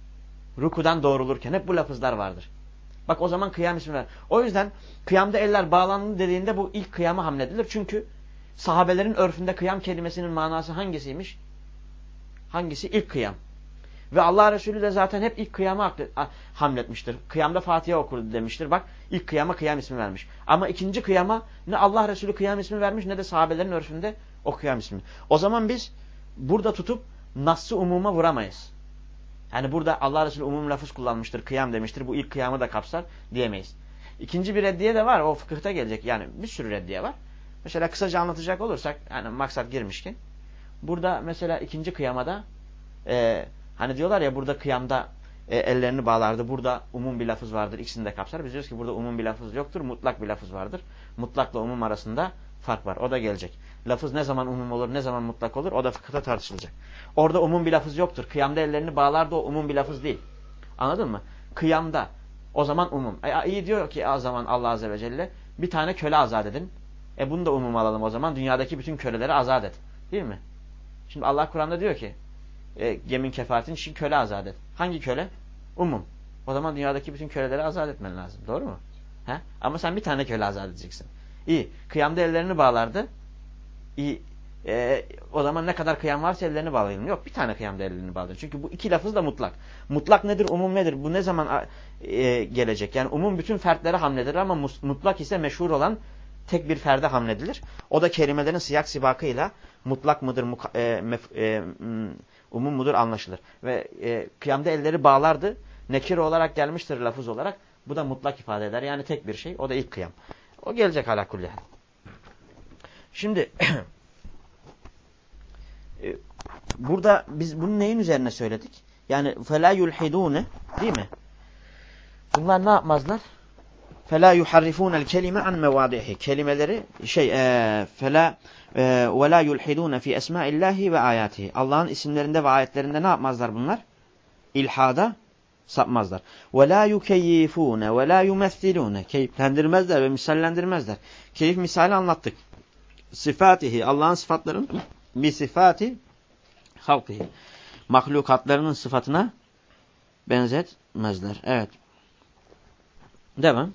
rüküden doğrulurken hep bu lafızlar vardır. Bak o zaman kıyam ismi var. O yüzden kıyamda eller bağlandı dediğinde bu ilk kıyama hamledilir. Çünkü sahabelerin örfünde kıyam kelimesinin manası hangisiymiş? Hangisi? İlk kıyam. Ve Allah Resulü de zaten hep ilk kıyama hamletmiştir. Kıyamda Fatiha okur demiştir. Bak ilk kıyama kıyam ismi vermiş. Ama ikinci kıyama ne Allah Resulü kıyam ismi vermiş ne de sahabelerin örfünde o kıyam ismi. O zaman biz burada tutup nas'ı umuma vuramayız. Yani burada Allah Resulü umum lafız kullanmıştır, kıyam demiştir. Bu ilk kıyamı da kapsar diyemeyiz. İkinci bir reddiye de var. O fıkıhta gelecek. Yani bir sürü reddiye var. Mesela kısaca anlatacak olursak, yani maksat girmişken. Burada mesela ikinci kıyamada e, hani diyorlar ya burada kıyamda e, ellerini bağlardı. Burada umum bir lafız vardır. İkisini de kapsar. Biz diyoruz ki burada umum bir lafız yoktur. Mutlak bir lafız vardır. Mutlakla umum arasında fark var. O da gelecek. Lafız ne zaman umum olur, ne zaman mutlak olur? O da fıkıhta tartışılacak. Orada umum bir lafız yoktur. Kıyamda ellerini bağlardı, o umum bir lafız değil. Anladın mı? Kıyamda o zaman umum. E, iyi diyor ki o zaman Allah Azze ve Celle bir tane köle azat edin. E bunu da umum alalım o zaman. Dünyadaki bütün köleleri azat et. Değil mi? Şimdi Allah Kur'an'da diyor ki e, yemin kefaretin için köle azat et. Hangi köle? Umum. O zaman dünyadaki bütün köleleri azat etmen lazım. Doğru mu? He? Ama sen bir tane köle azat edeceksin. İyi. Kıyamda ellerini bağlardı. İyi. E, o zaman ne kadar kıyam varsa ellerini bağlayalım. Yok, bir tane kıyamda ellerini bağlayalım. Çünkü bu iki lafız da mutlak. Mutlak nedir, umum nedir? Bu ne zaman e, gelecek? Yani umum bütün fertlere hamledilir ama mutlak ise meşhur olan tek bir ferde hamledilir. O da kelimelerin siyak sibakıyla mutlak mıdır, e, mef, e, umum mudur anlaşılır. Ve e, kıyamda elleri bağlardı. Nekir olarak gelmiştir lafız olarak. Bu da mutlak ifade eder. Yani tek bir şey. O da ilk kıyam. O gelecek ala kulli hal. Şimdi burada biz bunu neyin üzerine söyledik? Yani فَلَا يُلْحِدُونَ değil mi? Bunlar ne yapmazlar? فَلَا يُحَرِّفُونَ الْكَلِمَ عَنْ مَوَادِعِهِ Kelimeleri şey فَلَا وَلَا يُلْحِدُونَ فِي أَسْمَاءِ اللّٰهِ وَآيَاتِهِ Allah'ın isimlerinde ve ayetlerinde ne yapmazlar bunlar? İlhada sapmazlar. Ve la yukeyyifune ve la yumessilune. Keyiflendirmezler ve misallendirmezler. Keyif misali anlattık. Sıfatihi, Allah'ın sıfatlarının bir sıfati halkihi. Mahlukatlarının sıfatına benzetmezler. Evet. Devam.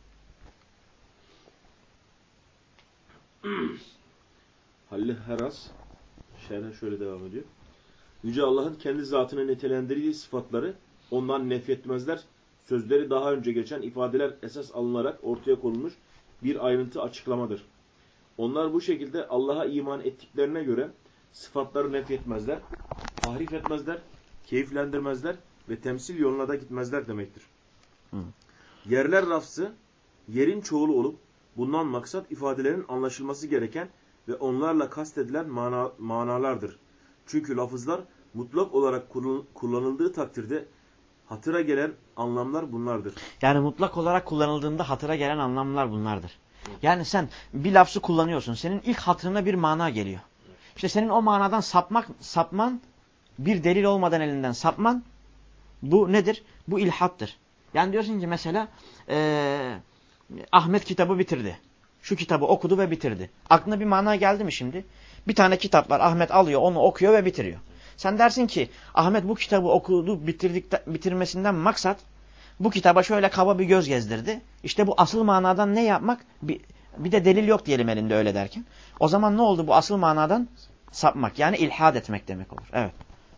Halil Heras şerhe şöyle devam ediyor. Yüce Allah'ın kendi zatını nitelendirdiği sıfatları ondan nefretmezler. Sözleri daha önce geçen ifadeler esas alınarak ortaya konulmuş bir ayrıntı açıklamadır. Onlar bu şekilde Allah'a iman ettiklerine göre sıfatları nefretmezler, tahrif etmezler, keyiflendirmezler ve temsil yoluna da gitmezler demektir. Hı. Yerler lafzı yerin çoğulu olup bundan maksat ifadelerin anlaşılması gereken ve onlarla kastedilen mana, manalardır. Çünkü lafızlar mutlak olarak kullanıldığı takdirde hatıra gelen anlamlar bunlardır. Yani mutlak olarak kullanıldığında hatıra gelen anlamlar bunlardır. Yani sen bir lafzı kullanıyorsun. Senin ilk hatırına bir mana geliyor. İşte senin o manadan sapmak, sapman, bir delil olmadan elinden sapman, bu nedir? Bu ilhattır. Yani diyorsun ki mesela ee, Ahmet kitabı bitirdi. Şu kitabı okudu ve bitirdi. Aklına bir mana geldi mi şimdi? Bir tane kitap var. Ahmet alıyor, onu okuyor ve bitiriyor. Sen dersin ki Ahmet bu kitabı okudu, bitirdik, bitirmesinden maksat bu kitaba şöyle kaba bir göz gezdirdi. İşte bu asıl manadan ne yapmak? Bir, bir de delil yok diyelim elinde öyle derken. O zaman ne oldu? Bu asıl manadan sapmak. Yani ilhad etmek demek olur. Evet.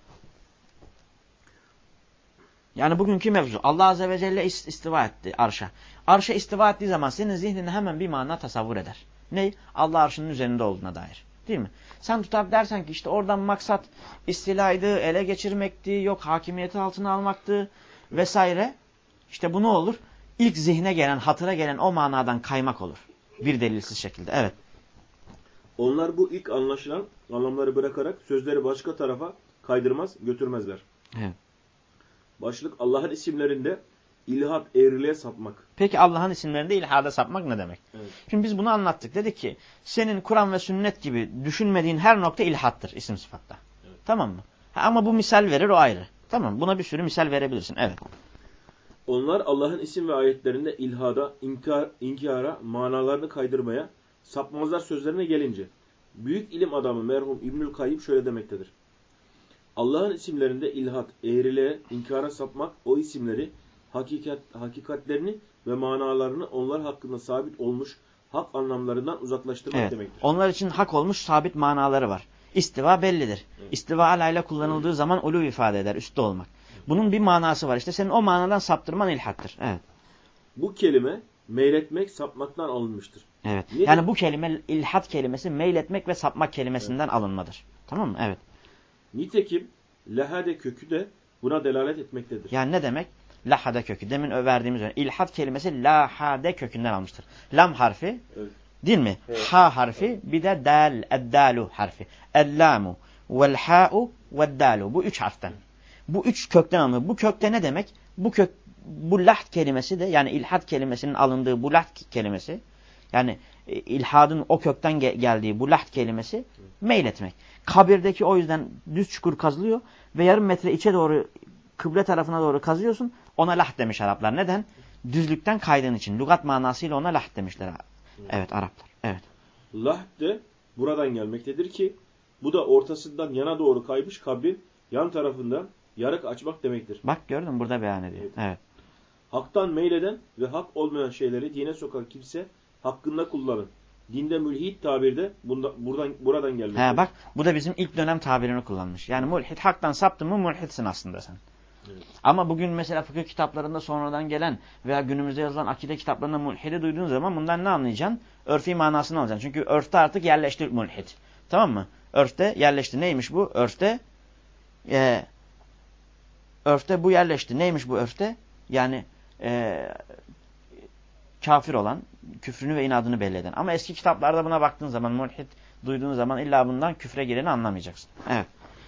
Yani bugünkü mevzu. Allah Azze ve Celle istiva etti arşa. Arşa istiva ettiği zaman senin zihnine hemen bir mana tasavvur eder. Ne? Allah arşının üzerinde olduğuna dair. Değil mi? Sen tutar dersen ki işte oradan maksat istilaydı, ele geçirmekti, yok hakimiyeti altına almaktı vesaire. İşte bu ne olur? İlk zihne gelen, hatıra gelen o manadan kaymak olur. Bir delilsiz şekilde. Evet. Onlar bu ilk anlaşılan anlamları bırakarak sözleri başka tarafa kaydırmaz, götürmezler. Evet. Başlık Allah'ın isimlerinde ilhat, eğriliğe sapmak. Peki Allah'ın isimlerinde ilhada sapmak ne demek? Evet. Şimdi biz bunu anlattık. Dedik ki senin Kur'an ve sünnet gibi düşünmediğin her nokta ilhattır isim sıfatta. Evet. Tamam mı? Ha, ama bu misal verir o ayrı. Tamam, buna bir sürü misal verebilirsin. Evet. Onlar Allah'ın isim ve ayetlerinde ilhada, inkar, inkara, manalarını kaydırmaya, sapmazlar sözlerine gelince. Büyük ilim adamı merhum İbnül Kayyim şöyle demektedir. Allah'ın isimlerinde ilhat, eğriliğe, inkara sapmak, o isimleri, hakikat, hakikatlerini ve manalarını onlar hakkında sabit olmuş hak anlamlarından uzaklaştırmak evet. demektir. Onlar için hak olmuş sabit manaları var. İstiva bellidir. Evet. İstiva alayla kullanıldığı evet. zaman ulu ifade eder, üstte olmak. Bunun bir manası var. İşte senin o manadan saptırman ilhattır. Evet. Bu kelime meyletmek, sapmaktan alınmıştır. Evet. Niye yani de? Bu kelime ilhat kelimesi meyletmek ve sapmak kelimesinden evet. alınmadır. Tamam mı? Evet. Nitekim lahade kökü de buna delalet etmektedir. Yani ne demek? Lahade kökü. Demin verdiğimiz örnek. İlhat kelimesi lahade kökünden almıştır. Lam harfi evet. değil mi? Evet. Ha harfi evet. bir de dal, eddalu harfi. Ellamu vel ha'u vel dalu. Bu üç harften. Bu üç kökten alınıyor. Bu kökte ne demek? Bu kök, bu lahd kelimesi de yani ilhat kelimesinin alındığı bu lahd kelimesi yani ilhadın o kökten ge geldiği bu lahd kelimesi meyletmek. Kabirdeki o yüzden düz çukur kazılıyor ve yarım metre içe doğru kıble tarafına doğru kazıyorsun. Ona lahd demiş Araplar. Neden? Düzlükten kaydığın için. Lügat manasıyla ona lahd demişler. Evet Araplar. Evet. Lahd de buradan gelmektedir ki bu da ortasından yana doğru kaymış kabrin yan tarafından yarık açmak demektir. Bak gördün mü? Burada beyan ediyor. Evet. evet. Haktan meyleden ve hak olmayan şeyleri dine sokan kimse hakkında kullanın. Dinde mülhid tabirde bunda, buradan, buradan gelmektedir. He bak bu da bizim ilk dönem tabirini kullanmış. Yani mulhid haktan saptın mı mulhidsin aslında sen. Evet. Ama bugün mesela fıkıh kitaplarında sonradan gelen veya günümüzde yazılan akide kitaplarında mulhidi duyduğun zaman bundan ne anlayacaksın? Örfi manasını alacaksın. Çünkü örfte artık yerleşti mulhid. Tamam mı? Örfte yerleşti. Neymiş bu? Örfte e, örfte bu yerleşti. Neymiş bu örfte? Yani e, kafir olan, küfrünü ve inadını belli eden. Ama eski kitaplarda buna baktığın zaman, mulhid duyduğun zaman illa bundan küfre gireni anlamayacaksın. Evet.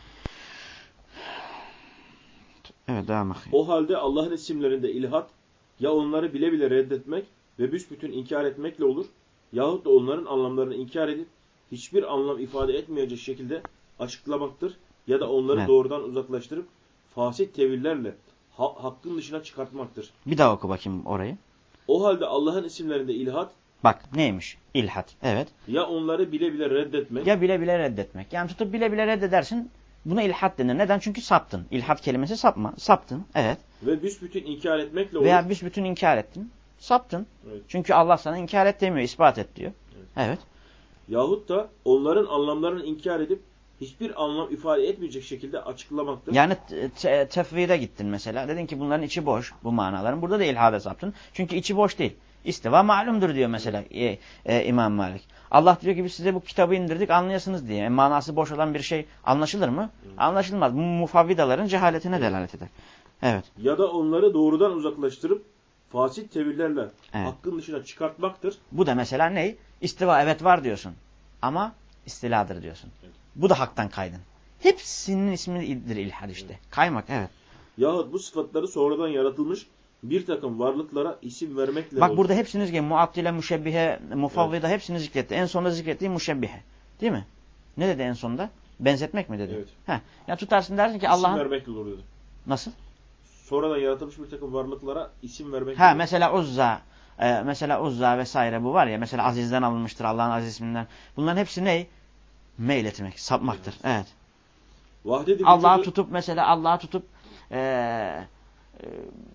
Evet, devam edelim. O halde Allah'ın isimlerinde ilhat ya onları bile bile reddetmek ve büsbütün inkar etmekle olur yahut da onların anlamlarını inkar edip hiçbir anlam ifade etmeyecek şekilde açıklamaktır ya da onları evet. doğrudan uzaklaştırıp fasit tevillerle ha hakkın dışına çıkartmaktır. Bir daha oku bakayım orayı. O halde Allah'ın isimlerinde ilhat, Bak neymiş? İlhat. Evet. ya onları bile bile reddetmek, Ya bile bile reddetmek. Yani tutup bile bile reddedersin. Buna ilhat denir. Neden? Çünkü saptın. İlhat kelimesi sapma. Saptın. Evet. ve büsbütün inkar etmekle olur. Veya büsbütün inkar ettin. Saptın. Evet. Çünkü Allah sana inkar et demiyor. İspat et diyor. Evet. Evet. Yahut da onların anlamlarını inkar edip hiçbir anlam ifade etmeyecek şekilde açıklamaktır. Yani te tefvide gittin mesela. Dedin ki bunların içi boş bu manaların. Burada da ilhada saptın. Çünkü içi boş değil. İstiva malumdur diyor mesela e, e, İmam Malik. Allah diyor ki biz size bu kitabı indirdik anlayasınız diye. E, manası boş olan bir şey anlaşılır mı? Evet. Anlaşılmaz. Bu mufavvidaların cehaletine evet. delalet eder. Evet. Ya da onları doğrudan uzaklaştırıp fasit tevillerle evet. hakkın dışına çıkartmaktır. Bu da mesela ne? İstiva evet var diyorsun. Ama istiladır diyorsun. Evet. Bu da haktan kaydın. Hepsinin ismidir ilhad işte. Evet. Kaymak evet. Yahut bu sıfatları sonradan yaratılmış bir takım varlıklara isim vermekle Bak olur. burada hepsiniz gibi muattile, müşebbihe, mufavvida evet. hepsini zikretti. En sonunda zikrettiği müşebbihe. Değil mi? Ne dedi en sonunda? Benzetmek mi dedi? Evet. Heh. Yani tutarsın dersin ki İsim Allah'ın... vermekle olur dedi. Nasıl? Sonradan yaratılmış bir takım varlıklara isim vermekle Ha olur. mesela Uzza, e, mesela Uzza vesaire bu var ya. Mesela Aziz'den alınmıştır Allah'ın aziz isminden. Bunların hepsi ne? Meyletmek, sapmaktır. Evet. evet. Allah'ı vücudu... tutup mesela Allah'ı tutup e, e,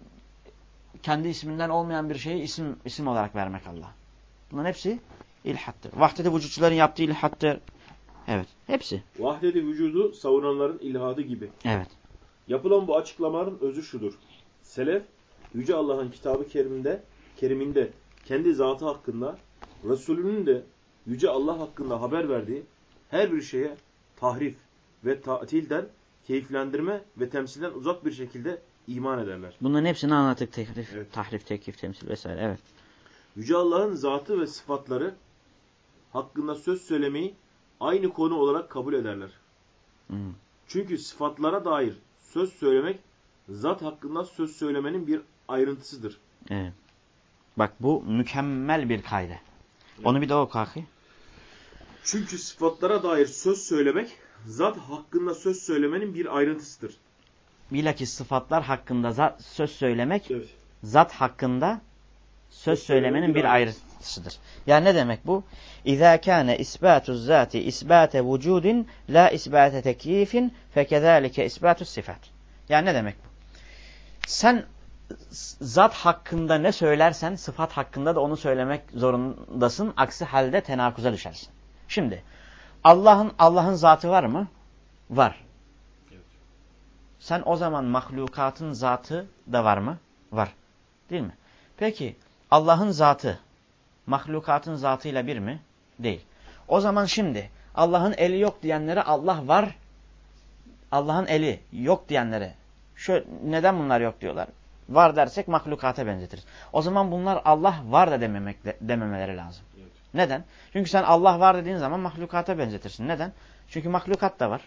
kendi isminden olmayan bir şeyi isim isim olarak vermek Allah. Bunların hepsi ilhattır. Vahdet-i vücutçuların yaptığı ilhattır. Evet. Hepsi. Vahdet-i vücudu savunanların ilhadı gibi. Evet. Yapılan bu açıklamaların özü şudur. Selef, Yüce Allah'ın kitabı keriminde, keriminde kendi zatı hakkında, Resulünün de Yüce Allah hakkında haber verdiği her bir şeye tahrif ve tatilden, keyiflendirme ve temsilden uzak bir şekilde iman ederler. Bunların hepsini anlattık. Tehrif, evet. Tahrif, tekif, temsil vesaire. Evet. Yüce Allah'ın zatı ve sıfatları hakkında söz söylemeyi aynı konu olarak kabul ederler. Hmm. Çünkü sıfatlara dair söz söylemek zat hakkında söz söylemenin bir ayrıntısıdır. Evet. Bak bu mükemmel bir kaydı. Evet. Onu bir daha oku ahi. Çünkü sıfatlara dair söz söylemek zat hakkında söz söylemenin bir ayrıntısıdır. Bilakis sıfatlar hakkında zat, söz söylemek evet. zat hakkında söz söylemenin bir ayrıntısıdır. Yani ne demek bu? İzâ kâne isbâtuz zâti isbâte vücudin la isbâte tekyifin fekezâlike isbâtus sifat. Yani ne demek bu? Sen zat hakkında ne söylersen sıfat hakkında da onu söylemek zorundasın. Aksi halde tenakuza düşersin. Şimdi Allah'ın Allah'ın zatı var mı? Var. Evet. Sen o zaman mahlukatın zatı da var mı? Var. Değil mi? Peki Allah'ın zatı mahlukatın zatıyla bir mi? Değil. O zaman şimdi Allah'ın eli yok diyenlere Allah var. Allah'ın eli yok diyenlere şöyle, neden bunlar yok diyorlar? Var dersek mahlukata benzetiriz. O zaman bunlar Allah var da dememek, dememeleri lazım. Evet. Neden? Çünkü sen Allah var dediğin zaman mahlukata benzetirsin. Neden? Çünkü mahlukat da var.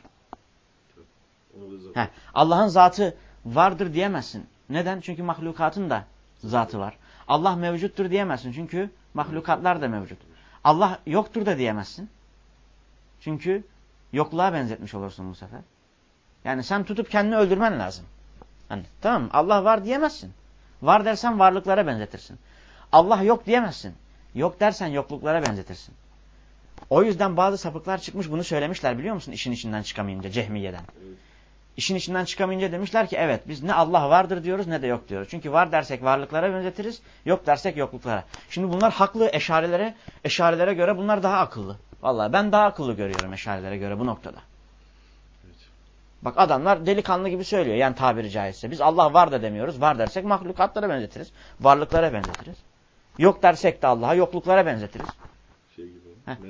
Evet. Allah'ın zatı vardır diyemezsin. Neden? Çünkü mahlukatın da zatı var. Allah mevcuttur diyemezsin. Çünkü mahlukatlar da mevcut. Allah yoktur da diyemezsin. Çünkü yokluğa benzetmiş olursun bu sefer. Yani sen tutup kendini öldürmen lazım. Hani, tamam mı? Allah var diyemezsin. Var dersen varlıklara benzetirsin. Allah yok diyemezsin. Yok dersen yokluklara benzetirsin. O yüzden bazı sapıklar çıkmış bunu söylemişler biliyor musun? İşin içinden çıkamayınca Cehmiye'den. Evet. İşin içinden çıkamayınca demişler ki evet biz ne Allah vardır diyoruz ne de yok diyoruz. Çünkü var dersek varlıklara benzetiriz, yok dersek yokluklara. Şimdi bunlar haklı eşarilere, eşarilere göre bunlar daha akıllı. Vallahi ben daha akıllı görüyorum eşarilere göre bu noktada. Evet. Bak adamlar delikanlı gibi söylüyor yani tabiri caizse. Biz Allah var da demiyoruz. Var dersek mahlukatlara benzetiriz, varlıklara benzetiriz. Yok dersek de Allah'a yokluklara benzetiriz. Şey gibi.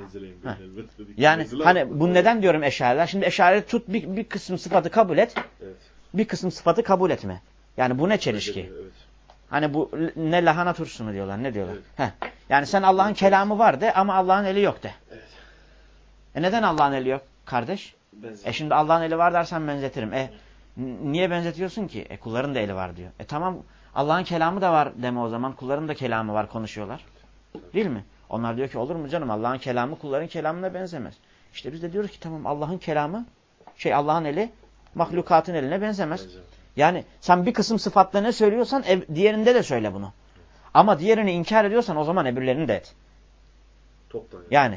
Yani hani bu neden diyorum eşariler? Şimdi eşariler tut bir, bir kısım sıfatı kabul et. Evet. Bir kısım sıfatı kabul etme. Yani bu ne çelişki? Evet. Hani bu ne lahana turşusu mu diyorlar? Ne diyorlar? Evet. Heh. Yani sen Allah'ın kelamı var de ama Allah'ın eli yok de. Evet. E neden Allah'ın eli yok kardeş? Benzer. E şimdi Allah'ın eli var dersen benzetirim. E niye benzetiyorsun ki? E kulların da eli var diyor. E tamam Allah'ın kelamı da var deme o zaman. Kulların da kelamı var konuşuyorlar. Değil mi? Onlar diyor ki olur mu canım Allah'ın kelamı kulların kelamına benzemez. İşte biz de diyoruz ki tamam Allah'ın kelamı şey Allah'ın eli mahlukatın eline benzemez. Yani sen bir kısım sıfatla ne söylüyorsan diğerinde de söyle bunu. Ama diğerini inkar ediyorsan o zaman öbürlerini de et. Toptan yani.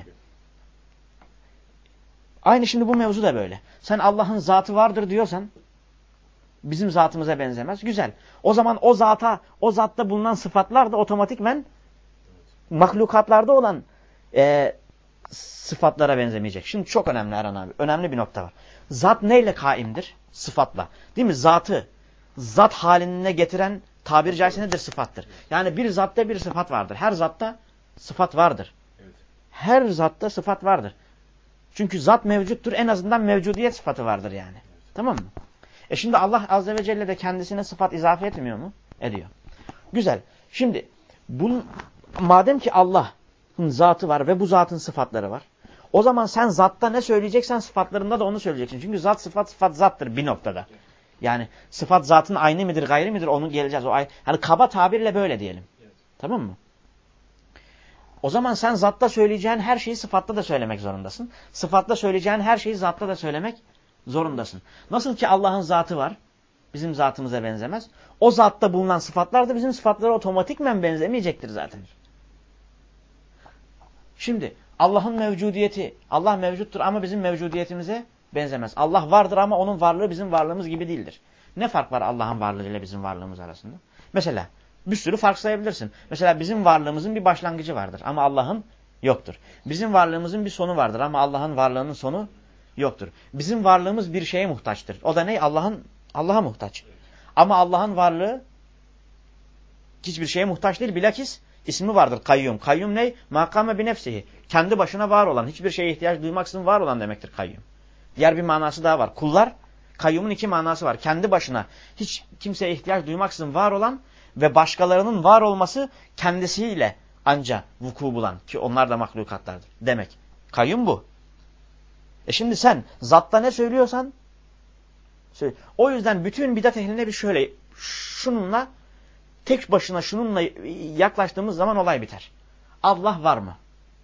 Aynı şimdi bu mevzu da böyle. Sen Allah'ın zatı vardır diyorsan bizim zatımıza benzemez. Güzel. O zaman o zata, o zatta bulunan sıfatlar da otomatikmen mahlukatlarda olan e, sıfatlara benzemeyecek. Şimdi çok önemli Erhan abi. Önemli bir nokta var. Zat neyle kaimdir? Sıfatla. Değil mi? Zatı zat haline getiren tabiri caizse nedir? Sıfattır. Yani bir zatta bir sıfat vardır. Her zatta sıfat vardır. Evet. Her zatta sıfat vardır. Çünkü zat mevcuttur. En azından mevcudiyet sıfatı vardır yani. Evet. Tamam mı? E şimdi Allah Azze ve Celle de kendisine sıfat izafe etmiyor mu? Ediyor. Güzel. Şimdi bunun, madem ki Allah'ın zatı var ve bu zatın sıfatları var. O zaman sen zatta ne söyleyeceksen sıfatlarında da onu söyleyeceksin. Çünkü zat sıfat sıfat zattır bir noktada. Yani sıfat zatın aynı mıdır gayri midir onu geleceğiz. O ay hani kaba tabirle böyle diyelim. Evet. Tamam mı? O zaman sen zatta söyleyeceğin her şeyi sıfatta da söylemek zorundasın. Sıfatta söyleyeceğin her şeyi zatta da söylemek zorundasın. Nasıl ki Allah'ın zatı var. Bizim zatımıza benzemez. O zatta bulunan sıfatlar da bizim sıfatlara otomatikmen benzemeyecektir zaten. Şimdi Allah'ın mevcudiyeti, Allah mevcuttur ama bizim mevcudiyetimize benzemez. Allah vardır ama onun varlığı bizim varlığımız gibi değildir. Ne fark var Allah'ın varlığı ile bizim varlığımız arasında? Mesela bir sürü fark sayabilirsin. Mesela bizim varlığımızın bir başlangıcı vardır ama Allah'ın yoktur. Bizim varlığımızın bir sonu vardır ama Allah'ın varlığının sonu yoktur. Bizim varlığımız bir şeye muhtaçtır. O da ne? Allah'ın Allah'a muhtaç. Ama Allah'ın varlığı hiçbir şeye muhtaç değil. Bilakis ismi vardır. Kayyum. Kayyum ne? Makame bi nefsihi. Kendi başına var olan, hiçbir şeye ihtiyaç duymaksızın var olan demektir kayyum. Diğer bir manası daha var. Kullar, kayyumun iki manası var. Kendi başına hiç kimseye ihtiyaç duymaksızın var olan ve başkalarının var olması kendisiyle anca vuku bulan ki onlar da mahlukatlardır demek. Kayyum bu. E şimdi sen zatta ne söylüyorsan söyle. O yüzden bütün bidat ehline bir şöyle şununla tek başına şununla yaklaştığımız zaman olay biter. Allah var mı?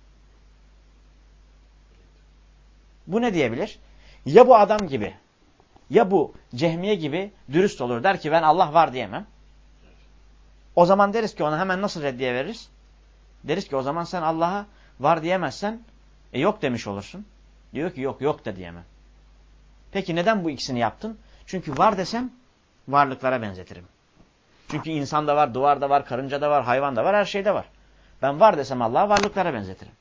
Bu ne diyebilir? Ya bu adam gibi ya bu Cehmiye gibi dürüst olur. Der ki ben Allah var diyemem. O zaman deriz ki ona hemen nasıl reddiye veririz? Deriz ki o zaman sen Allah'a var diyemezsen e yok demiş olursun. Diyor ki yok yok da diyemem. Peki neden bu ikisini yaptın? Çünkü var desem varlıklara benzetirim. Çünkü insanda var, duvarda var, karınca da var, hayvan da var, her şeyde var. Ben var desem Allah'a varlıklara benzetirim.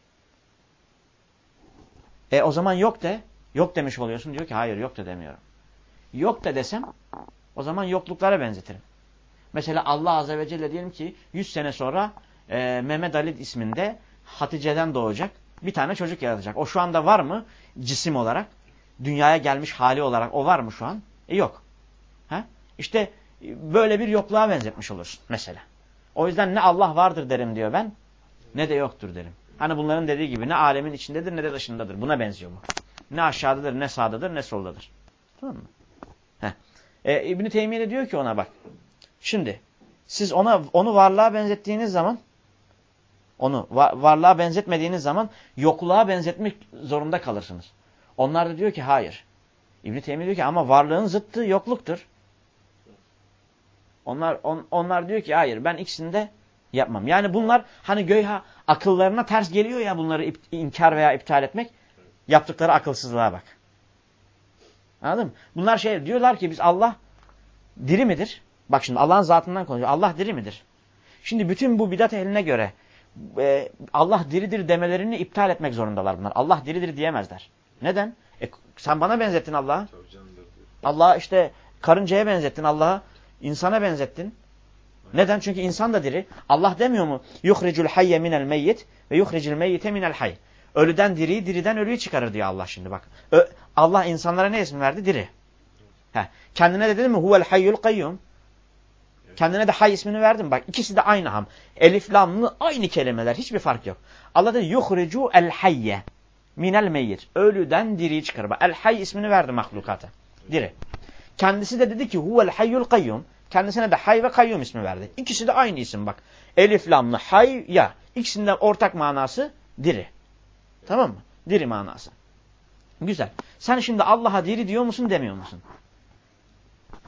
E o zaman yok de, yok demiş oluyorsun. Diyor ki hayır yok da demiyorum. Yok da desem o zaman yokluklara benzetirim. Mesela Allah Azze ve Celle diyelim ki yüz sene sonra e, Mehmet Ali isminde Hatice'den doğacak bir tane çocuk yaratacak. O şu anda var mı cisim olarak? Dünyaya gelmiş hali olarak o var mı şu an? E yok. Ha? İşte böyle bir yokluğa benzetmiş olursun mesela. O yüzden ne Allah vardır derim diyor ben ne de yoktur derim. Hani bunların dediği gibi ne alemin içindedir ne de dışındadır. Buna benziyor bu. Ne aşağıdadır ne sağdadır ne soldadır. Tamam mı? Heh. E, İbn-i Teymiye de diyor ki ona bak. Şimdi siz ona onu varlığa benzettiğiniz zaman onu varlığa benzetmediğiniz zaman yokluğa benzetmek zorunda kalırsınız. Onlar da diyor ki hayır. İbn-i Teymiye diyor ki ama varlığın zıttı yokluktur. Onlar on, onlar diyor ki hayır ben ikisini de yapmam. Yani bunlar hani göya akıllarına ters geliyor ya bunları ip, inkar veya iptal etmek. Yaptıkları akılsızlığa bak. Anladın mı? Bunlar şey diyorlar ki biz Allah diri midir? Bak şimdi Allah'ın zatından konuşuyor. Allah diri midir? Şimdi bütün bu bidat ehline göre e, Allah diridir demelerini iptal etmek zorundalar bunlar. Allah diridir diyemezler. Neden? E, sen bana benzettin Allah'a. Allah'a işte karıncaya benzettin Allah'a. İnsana benzettin. Neden? Çünkü insan da diri. Allah demiyor mu? Yuhricul hayye minel meyyit ve yuhricul meyyite minel hayy. Ölüden diriyi, diriden ölüyü çıkarır diyor Allah şimdi bak. Ö Allah insanlara ne ismi verdi? Diri. Heh. Kendine de dedi mi? Huvel hayyul kayyum. Kendine de hay ismini verdim. Bak ikisi de aynı ham. Elif lamlı aynı kelimeler. Hiçbir fark yok. Allah dedi yuhricu el hayye minel meyyit. Ölüden diriyi çıkarır. El hay ismini verdi mahlukata. Diri. Kendisi de dedi ki huvel hayyul kayyum. Kendisine de hay ve kayyum ismi verdi. İkisi de aynı isim bak. Elif lamlı hay ya. İkisinden ortak manası diri. Tamam mı? Diri manası. Güzel. Sen şimdi Allah'a diri diyor musun demiyor musun?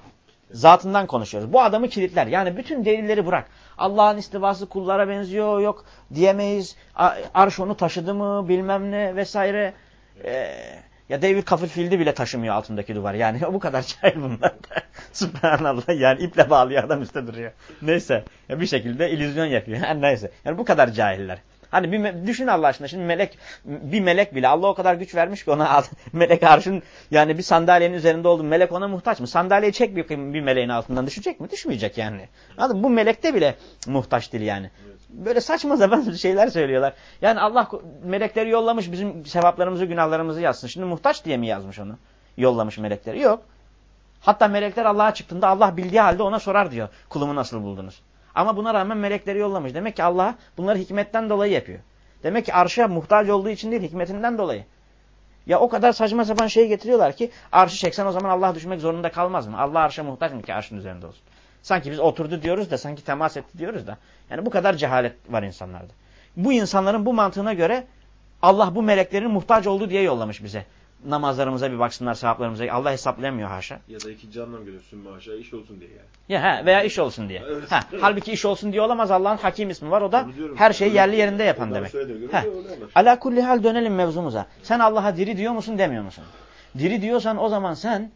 Zatından konuşuyoruz. Bu adamı kilitler. Yani bütün delilleri bırak. Allah'ın istivası kullara benziyor, yok diyemeyiz. Arş onu taşıdı mı bilmem ne vesaire. Ee, ya David Copperfield'i bile taşımıyor altındaki duvar. Yani bu kadar cahil bunlar da. Subhanallah, yani iple bağlıyor adam üstte duruyor. Neyse ya bir şekilde illüzyon yapıyor. Yani neyse. Yani bu kadar cahiller. Hani bir düşün Allah aşkına, şimdi melek, bir melek bile Allah o kadar güç vermiş ki ona, melek arşın, yani bir sandalyenin üzerinde olduğu melek ona muhtaç mı? Sandalyeyi çek bir, bir meleğin altından, düşecek mi? Düşmeyecek yani. Anladın? Bu melekte bile muhtaç değil yani. Böyle saçma sapan şeyler söylüyorlar. Yani Allah melekleri yollamış bizim sevaplarımızı, günahlarımızı yazsın. Şimdi muhtaç diye mi yazmış onu? Yollamış melekleri. Yok. Hatta melekler Allah'a çıktığında Allah bildiği halde ona sorar diyor. Kulumu nasıl buldunuz? Ama buna rağmen melekleri yollamış. Demek ki Allah bunları hikmetten dolayı yapıyor. Demek ki arşa muhtaç olduğu için değil, hikmetinden dolayı. Ya o kadar saçma sapan şey getiriyorlar ki arşı çeksen o zaman Allah düşmek zorunda kalmaz mı? Allah arşa muhtaç mı ki arşın üzerinde olsun? Sanki biz oturdu diyoruz da, sanki temas etti diyoruz da. Yani bu kadar cehalet var insanlarda. Bu insanların bu mantığına göre Allah bu meleklerin muhtaç olduğu diye yollamış bize. Namazlarımıza bir baksınlar, sevaplarımıza. Allah hesaplayamıyor haşa. Ya da ikinci anlam görüyor. Sümme haşa, iş olsun diye yani. Ya he, veya iş olsun diye. Evet. Ha, halbuki iş olsun diye olamaz. Allah'ın hakim ismi var. O da her şeyi yerli yerinde yapan demek. Ala kulli hal, dönelim mevzumuza. Sen Allah'a diri diyor musun, demiyor musun? Diri diyorsan o zaman sen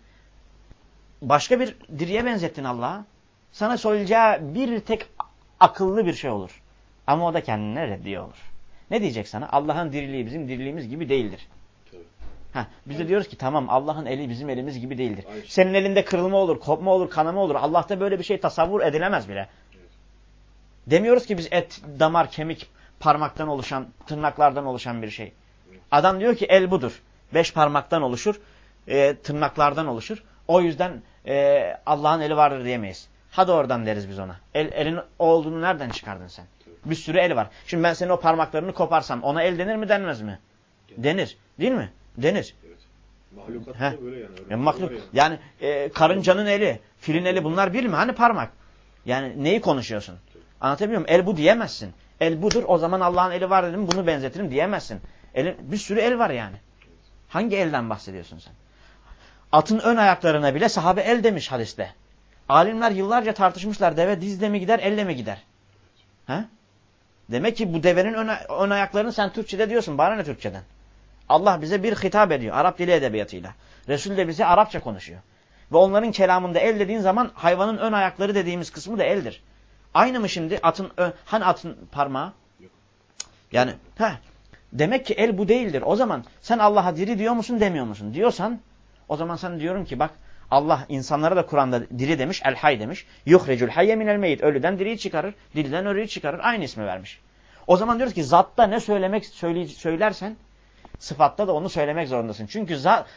başka bir diriye benzettin Allah'a. Sana söyleyeceği bir tek akıllı bir şey olur. Ama o da kendine reddiye olur. Ne diyecek sana? Allah'ın diriliği bizim diriliğimiz gibi değildir. Ha, biz de diyoruz ki tamam, Allah'ın eli bizim elimiz gibi değildir. Ayşe. Senin elinde kırılma olur, kopma olur, kanama olur. Allah'ta böyle bir şey tasavvur edilemez bile. Evet. Demiyoruz ki biz et, damar, kemik, parmaktan oluşan, tırnaklardan oluşan bir şey. Evet. Adam diyor ki el budur. Beş parmaktan oluşur, e, tırnaklardan oluşur. O yüzden e, Allah'ın eli vardır diyemeyiz. Hadi oradan deriz biz ona. El, elin olduğunu nereden çıkardın sen? Evet. Bir sürü el var. Şimdi ben senin o parmaklarını koparsam ona el denir mi, denmez mi? Evet. Denir. Değil mi? Denir. Evet. Mahlukatta da böyle yani. yani mahluk. Yani, yani e, karıncanın eli, filin eli, bunlar bir mi? Hani parmak? Yani neyi konuşuyorsun? Evet. Anlatabiliyor muyum? El bu diyemezsin. El budur, o zaman Allah'ın eli var dedim, bunu benzetirim diyemezsin. Elin, bir sürü el var yani. Evet. Hangi elden bahsediyorsun sen? Atın ön ayaklarına bile sahabe el demiş hadiste. Alimler yıllarca tartışmışlar, deve dizle mi gider, elle mi gider? Evet. Ha? Demek ki bu devenin ön, ön ayaklarını sen Türkçe'de diyorsun. Bana ne Türkçeden? Allah bize bir hitap ediyor Arap dili edebiyatıyla. Resul de bize Arapça konuşuyor. Ve onların kelamında el dediğin zaman hayvanın ön ayakları dediğimiz kısmı da eldir. Aynı mı şimdi atın ön, hani atın parmağı? Yok. Yani he, demek ki el bu değildir. O zaman sen Allah'a diri diyor musun, demiyor musun? Diyorsan o zaman sen diyorum ki bak, Allah insanlara da Kur'an'da diri demiş, el hay demiş. Yuhrecul hayye minel meyyit. Ölüden diriyi çıkarır, diriden ölüyü çıkarır. Aynı ismi vermiş. O zaman diyoruz ki zatta ne söylemek söyle, söylersen sıfatta da onu söylemek zorundasın. Çünkü za,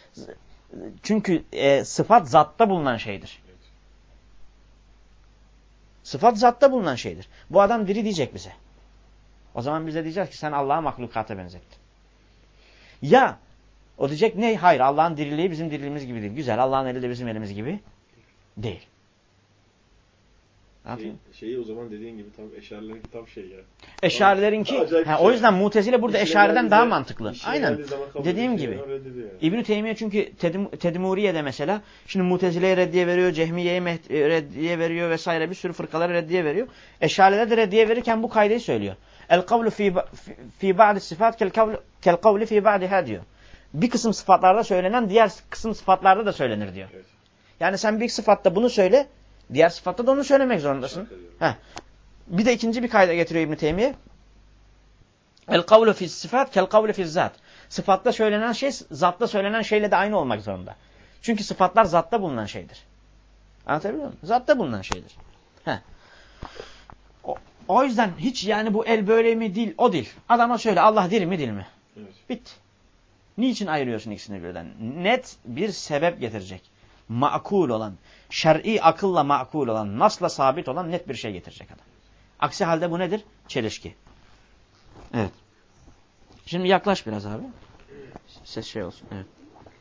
çünkü e, sıfat zatta bulunan şeydir. Evet. Sıfat zatta bulunan şeydir. Bu adam diri diyecek bize. O zaman bize diyeceğiz ki sen Allah'a mahlukata benzettin. Ya o diyecek ne? Hayır, Allah'ın diriliği bizim diriliğimiz gibi değil. Güzel, Allah'ın eli de bizim elimiz gibi değil. Şey, şeyi o zaman dediğin gibi tam eşarilerin tam şey ya. Eşarilerinki ha, o yüzden Mutezile burada eşariden daha mantıklı. Aynen. Dediğim gibi. İbn-i Teymiye çünkü Tedmuriye'de mesela şimdi Mutezile'ye reddiye veriyor, Cehmiye'ye reddiye veriyor vesaire, bir sürü fırkalara reddiye veriyor. Eşariler de reddiye verirken bu kaydeyi söylüyor. El kavlu fi fi ba'd sıfat kel kavli fi ba'dha diyor. Bir kısım sıfatlarda söylenen diğer kısım sıfatlarda da söylenir diyor. Evet. Yani sen bir sıfatta bunu söyle, diğer sıfatta da onu söylemek zorundasın. Heh. Bir de ikinci bir kayda getiriyor İbn Teymiye. El kavlu fi sıfat kel kavli fi zat. Sıfatta söylenen şey zatta söylenen şeyle de aynı olmak zorunda. Çünkü sıfatlar zatta bulunan şeydir. Anlatabiliyor muyum? Zatta bulunan şeydir. Heh. O, o yüzden hiç yani bu el böyle mi değil, o değil. Adama söyle Allah dil mi, dil mi? Evet. Bitti. Niçin ayırıyorsun ikisini birden? Net bir sebep getirecek. Makul olan, şer'i akılla makul olan, nasla sabit olan net bir şey getirecek adam. Aksi halde bu nedir? Çelişki. Evet. Şimdi yaklaş biraz abi. Ses şey olsun. Evet.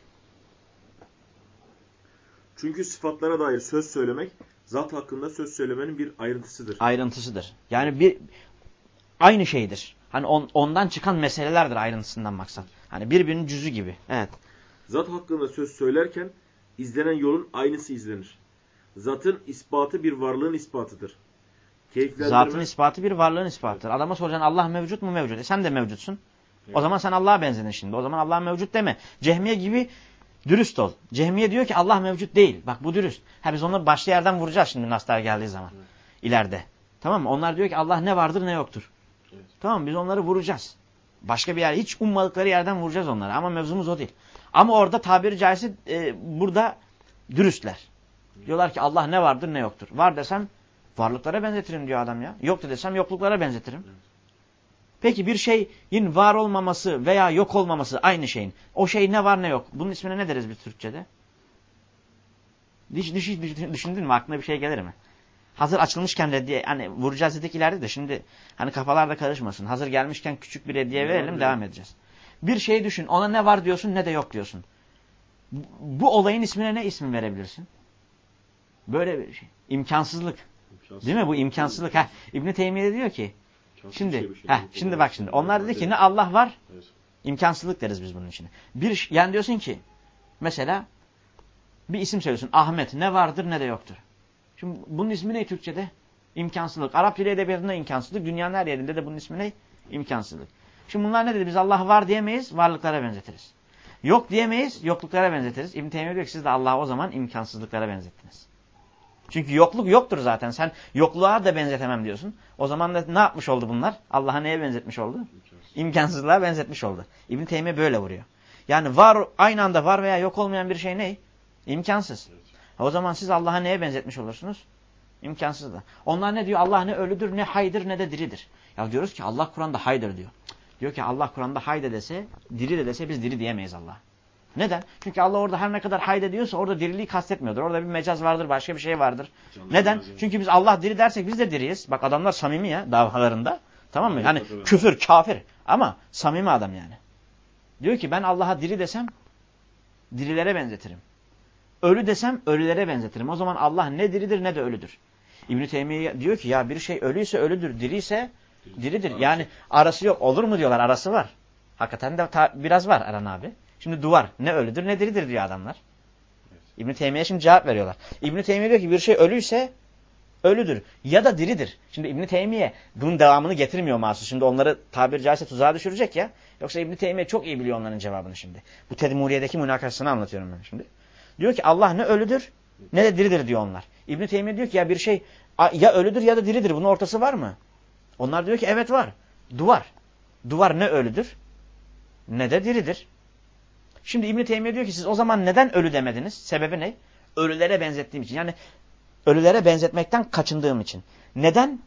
Çünkü sıfatlara dair söz söylemek, zat hakkında söz söylemenin bir ayrıntısıdır. Ayrıntısıdır. Yani bir aynı şeydir. Hani on, ondan çıkan meselelerdir ayrıntısından maksat. Hani birbirinin cüzü gibi. Evet. Zat hakkında söz söylerken izlenen yolun aynısı izlenir. Zatın ispatı bir varlığın ispatıdır. Keyiflendirme... Zatın ispatı bir varlığın ispatıdır. Adama soracaksın Allah mevcut mu mevcut? E sen de mevcutsun. Evet. O zaman sen Allah'a benzedin şimdi. O zaman Allah mevcut deme. Cehmiye gibi dürüst ol. Cehmiye diyor ki Allah mevcut değil. Bak bu dürüst. Ha biz onu başlı yerden vuracağız şimdi naslar geldiği zaman. Evet. İleride. Tamam mı? Onlar diyor ki Allah ne vardır ne yoktur. Evet. Tamam mı? Biz onları vuracağız. Başka bir yer. Hiç ummadıkları yerden vuracağız onları. Ama mevzumuz o değil. Ama orada tabiri caizse e, burada dürüstler. Diyorlar ki Allah ne vardır ne yoktur. Var desem varlıklara benzetirim diyor adam ya. Yok da desem yokluklara benzetirim. Evet. Peki bir şeyin var olmaması veya yok olmaması aynı şeyin. O şey ne var ne yok. Bunun ismine ne deriz biz Türkçe'de? Düş, düş, düş, düşündün mü? Aklına bir şey gelir mi? Hazır açılmışken reddiye, hani vuracağız dedik ileride de şimdi hani kafalarda karışmasın. Hazır gelmişken küçük bir reddiye verelim ne devam edeceğiz. Bir şey düşün. Ona ne var diyorsun ne de yok diyorsun. Bu olayın ismine ne isim verebilirsin? Böyle bir şey. İmkansızlık. İmkansızlık. Değil mi? Bu imkansızlık. Heh, İbn-i Teymiye diyor ki şimdi, şey şey. Heh, şimdi bak şimdi. Onlar dedi ki ne Allah var? Evet. İmkansızlık deriz biz bunun için. Bir, yani diyorsun ki mesela bir isim söylüyorsun. Ahmet. Ne vardır ne de yoktur. Şimdi bunun ismi ne Türkçe'de? İmkansızlık. Arap dili edebiyatında imkansızlık. Dünyanın her yerinde de bunun ismi ne? İmkansızlık. Şimdi bunlar ne dedi? Biz Allah var diyemeyiz. Varlıklara benzetiriz. Yok diyemeyiz. Yokluklara benzetiriz. İbn-i Teymiye diyor ki siz de Allah'ı o zaman imkansızlıklara benzettiniz. Çünkü yokluk yoktur zaten. Sen yokluğa da benzetemem diyorsun. O zaman da ne yapmış oldu bunlar? Allah'a neye benzetmiş oldu? İmkansız. İmkansızlığa benzetmiş oldu. İbn-i Teymiye böyle vuruyor. Yani var, aynı anda var veya yok olmayan bir şey ne? İmkansız. Evet. O zaman siz Allah'a neye benzetmiş olursunuz? İmkansız da. Onlar ne diyor? Allah ne ölüdür, ne haydır, ne de diridir. Ya diyoruz ki Allah Kur'an'da haydır diyor. Diyor ki Allah Kur'an'da hayde dese, diri de dese biz diri diyemeyiz Allah'a. Neden? Çünkü Allah orada her ne kadar hayde diyorsa orada diriliği kastetmiyordur. Orada bir mecaz vardır, başka bir şey vardır. Canlı Neden? Çünkü biz Allah diri dersek biz de diriyiz. Bak adamlar samimi ya davalarında. Tamam mı? Yani küfür, kafir ama samimi adam yani. Diyor ki ben Allah'a diri desem dirilere benzetirim. Ölü desem ölülere benzetirim. O zaman Allah ne diridir ne de ölüdür. İbn-i Teymiye diyor ki ya bir şey ölüyse ölüdür, diriyse diridir. Yani arası yok. Olur mu diyorlar, arası var. Hakikaten de biraz var Aran abi. Şimdi duvar ne ölüdür ne diridir diyor adamlar. Evet. İbn-i Teymiye şimdi cevap veriyorlar. İbn-i Teymiye diyor ki bir şey ölüyse ölüdür ya da diridir. Şimdi İbn-i Teymiye bunun devamını getirmiyor mahsus. Şimdi onları tabiri caizse tuzağa düşürecek ya. Yoksa İbn-i Teymiye çok iyi biliyor onların cevabını şimdi. Bu Tedmuriye'deki münakaşasını anlatıyorum ben şimdi. Diyor ki Allah ne ölüdür ne de diridir diyor onlar. İbn-i Teymiye diyor ki ya bir şey ya ölüdür ya da diridir. Bunun ortası var mı? Onlar diyor ki evet var. Duvar. Duvar ne ölüdür ne de diridir. Şimdi İbn-i Teymiye diyor ki siz o zaman neden ölü demediniz? Sebebi ne? Ölülere benzettiğim için. Yani ölülere benzetmekten kaçındığım için. Neden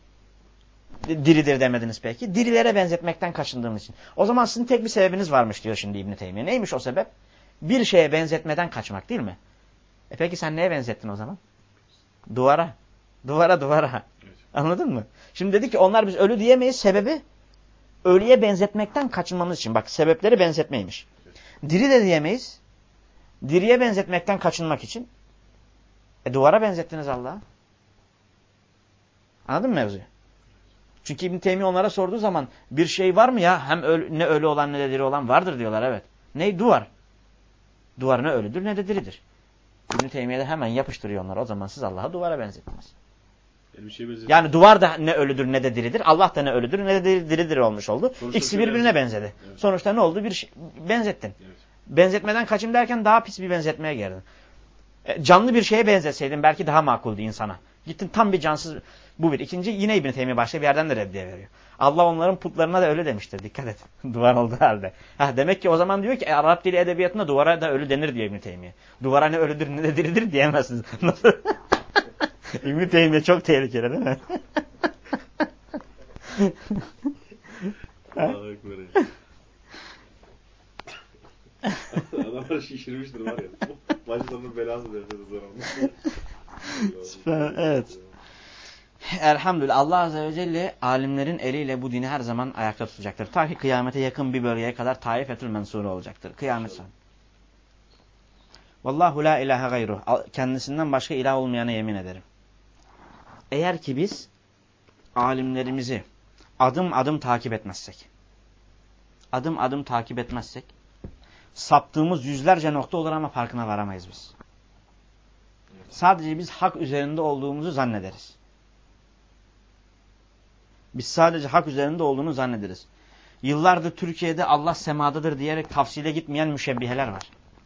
diridir demediniz peki? Dirilere benzetmekten kaçındığım için. O zaman sizin tek bir sebebiniz varmış diyor şimdi İbn-i Teymiye. Neymiş o sebep? Bir şeye benzetmeden kaçmak değil mi? E peki sen neye benzettin o zaman? Duvara. Duvara duvara. Evet. Anladın mı? Şimdi dedi ki onlar biz ölü diyemeyiz. Sebebi ölüye benzetmekten kaçınmamız için. Bak sebepleri benzetmeymiş. Diri de diyemeyiz. Diriye benzetmekten kaçınmak için. E duvara benzettiniz Allah'a. Anladın mı mevzuyu? Çünkü İbn-i Teymiye onlara sorduğu zaman bir şey var mı ya? Hem ölü, ne ölü olan ne de diri olan vardır diyorlar evet. Ne? Duvar. Duvar ne ölüdür ne de diridir. İbn-i Teymiye de hemen yapıştırıyor onları. O zaman siz Allah'a duvara benzettiniz. Yani, şey yani duvar da ne ölüdür ne de diridir. Allah da ne ölüdür ne de diridir olmuş oldu. Sonuçta İkisi birbirine benzedi. Evet. Sonuçta ne oldu? Bir şey, benzettin. Evet. Benzetmeden kaçayım derken daha pis bir benzetmeye girdin. E, canlı bir şeye benzetseydin belki daha makuldü insana. Gittin tam bir cansız. Bu bir. İkinci yine İbn-i Teymiye başka bir yerden de reddiye veriyor. Allah onların putlarına da ölü demiştir. Dikkat et. Duvar olduğu halde. Ha, demek ki o zaman diyor ki e, Arap dili edebiyatında duvara da ölü denir diyor İbn-i Teymiye. Duvara ne ölüdür ne de diridir diyemezsiniz. İbn-i Teymiye çok tehlikeli değil mi? Adamlar şişirmiştir var ya. Başlarının belası derler. Süper, evet. Elhamdülillah Allah Azze ve Celle alimlerin eliyle bu dini her zaman ayakta tutacaktır. Ta ki kıyamete yakın bir bölgeye kadar Taifetül Mensure olacaktır. Kıyamet son. Vallahu la ilahe gayruh. Kendisinden başka ilah olmayana yemin ederim. Eğer ki biz alimlerimizi adım adım takip etmezsek, adım adım takip etmezsek, saptığımız yüzlerce nokta olur ama farkına varamayız biz. Sadece biz hak üzerinde olduğumuzu zannederiz. Biz sadece hak üzerinde olduğunu zannederiz. Yıllardır Türkiye'de Allah semadadır diyerek tafsile gitmeyen müşebbiheler var.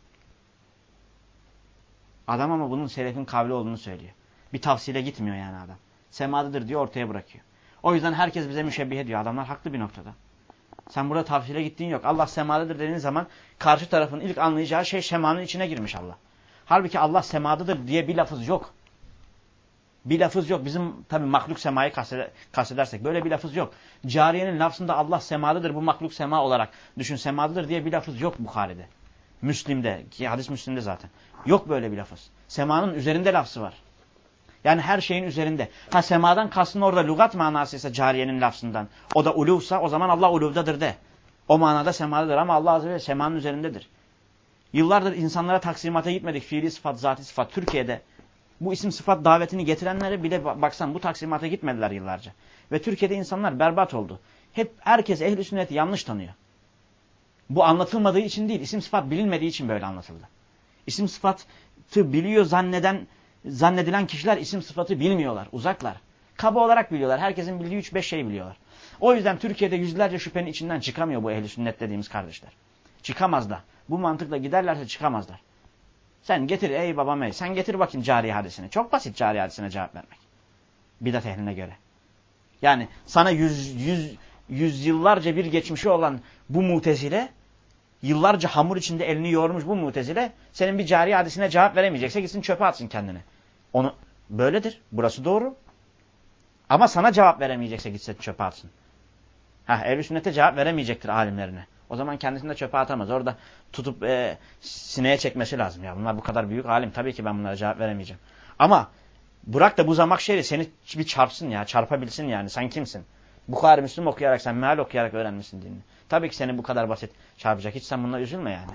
Adam ama bunun selefin kavli olduğunu söylüyor. Bir tafsile gitmiyor yani adam. Semadadır diyor, ortaya bırakıyor. O yüzden herkes bize müşebbihe diyor. Adamlar haklı bir noktada. Sen burada tafsile gittiğin yok. Allah semadadır dediğin zaman karşı tarafın ilk anlayacağı şey semanın içine girmiş Allah. Halbuki Allah semadadır diye bir lafız yok. Bir lafız yok. Bizim tabii mahluk semayı kastedersek böyle bir lafız yok. Cariyenin lafzında Allah semadadır, bu mahluk sema olarak düşün semadadır diye bir lafız yok Bukhari'de. Müslim'de, ki hadis Müslim'de zaten. Yok böyle bir lafız. Semanın üzerinde lafzı var. Yani her şeyin üzerinde. Ha semadan kastın orada lügat manasıysa cariyenin lafzından. O da uluvsa o zaman Allah uluvdadır de. O manada semadadır ama Allah azze ve celle semanın üzerindedir. Yıllardır insanlara taksimata gitmedik. Fiili sıfat, zati sıfat. Türkiye'de bu isim sıfat davetini getirenlere bile baksan bu taksimata gitmediler yıllarca. Ve Türkiye'de insanlar berbat oldu. Hep herkes ehl-i sünneti yanlış tanıyor. Bu anlatılmadığı için değil, isim sıfat bilinmediği için böyle anlatıldı. İsim sıfatı biliyor zanneden, zannedilen kişiler isim sıfatı bilmiyorlar, uzaklar. Kaba olarak biliyorlar, herkesin bildiği üç beş şey biliyorlar. O yüzden Türkiye'de yüzlerce şüphenin içinden çıkamıyor bu ehl-i sünnet dediğimiz kardeşler. Çıkamaz da. Bu mantıkla giderlerse çıkamazlar. Sen getir ey babam ey, sen getir bakayım cariye hadisini. Çok basit cariye hadisine cevap vermek. Bidat ehline göre. Yani sana yüz, yüz, yüzyıllarca bir geçmişi olan bu mutezile, yıllarca hamur içinde elini yoğurmuş bu mutezile, senin bir cariye hadisine cevap veremeyecekse gitsin çöpe atsın kendini. Onu böyledir. Burası doğru. Ama sana cevap veremeyecekse gitsin çöpe atsın. Ha, ehl-i sünnete cevap veremeyecektir alimlerine. O zaman kendisini de çöpe atamaz. Orada tutup e, sineye çekmesi lazım. Ya bunlar bu kadar büyük alim. Tabii ki ben bunlara cevap veremeyeceğim. Ama bırak da bu Zamakşeri seni bir çarpsın ya. Çarpabilsin yani. Sen kimsin? Bukhari Müslüm okuyarak, sen meal okuyarak öğrenmişsin dinini. Tabii ki seni bu kadar basit çarpacak. Hiç sen bununla üzülme yani.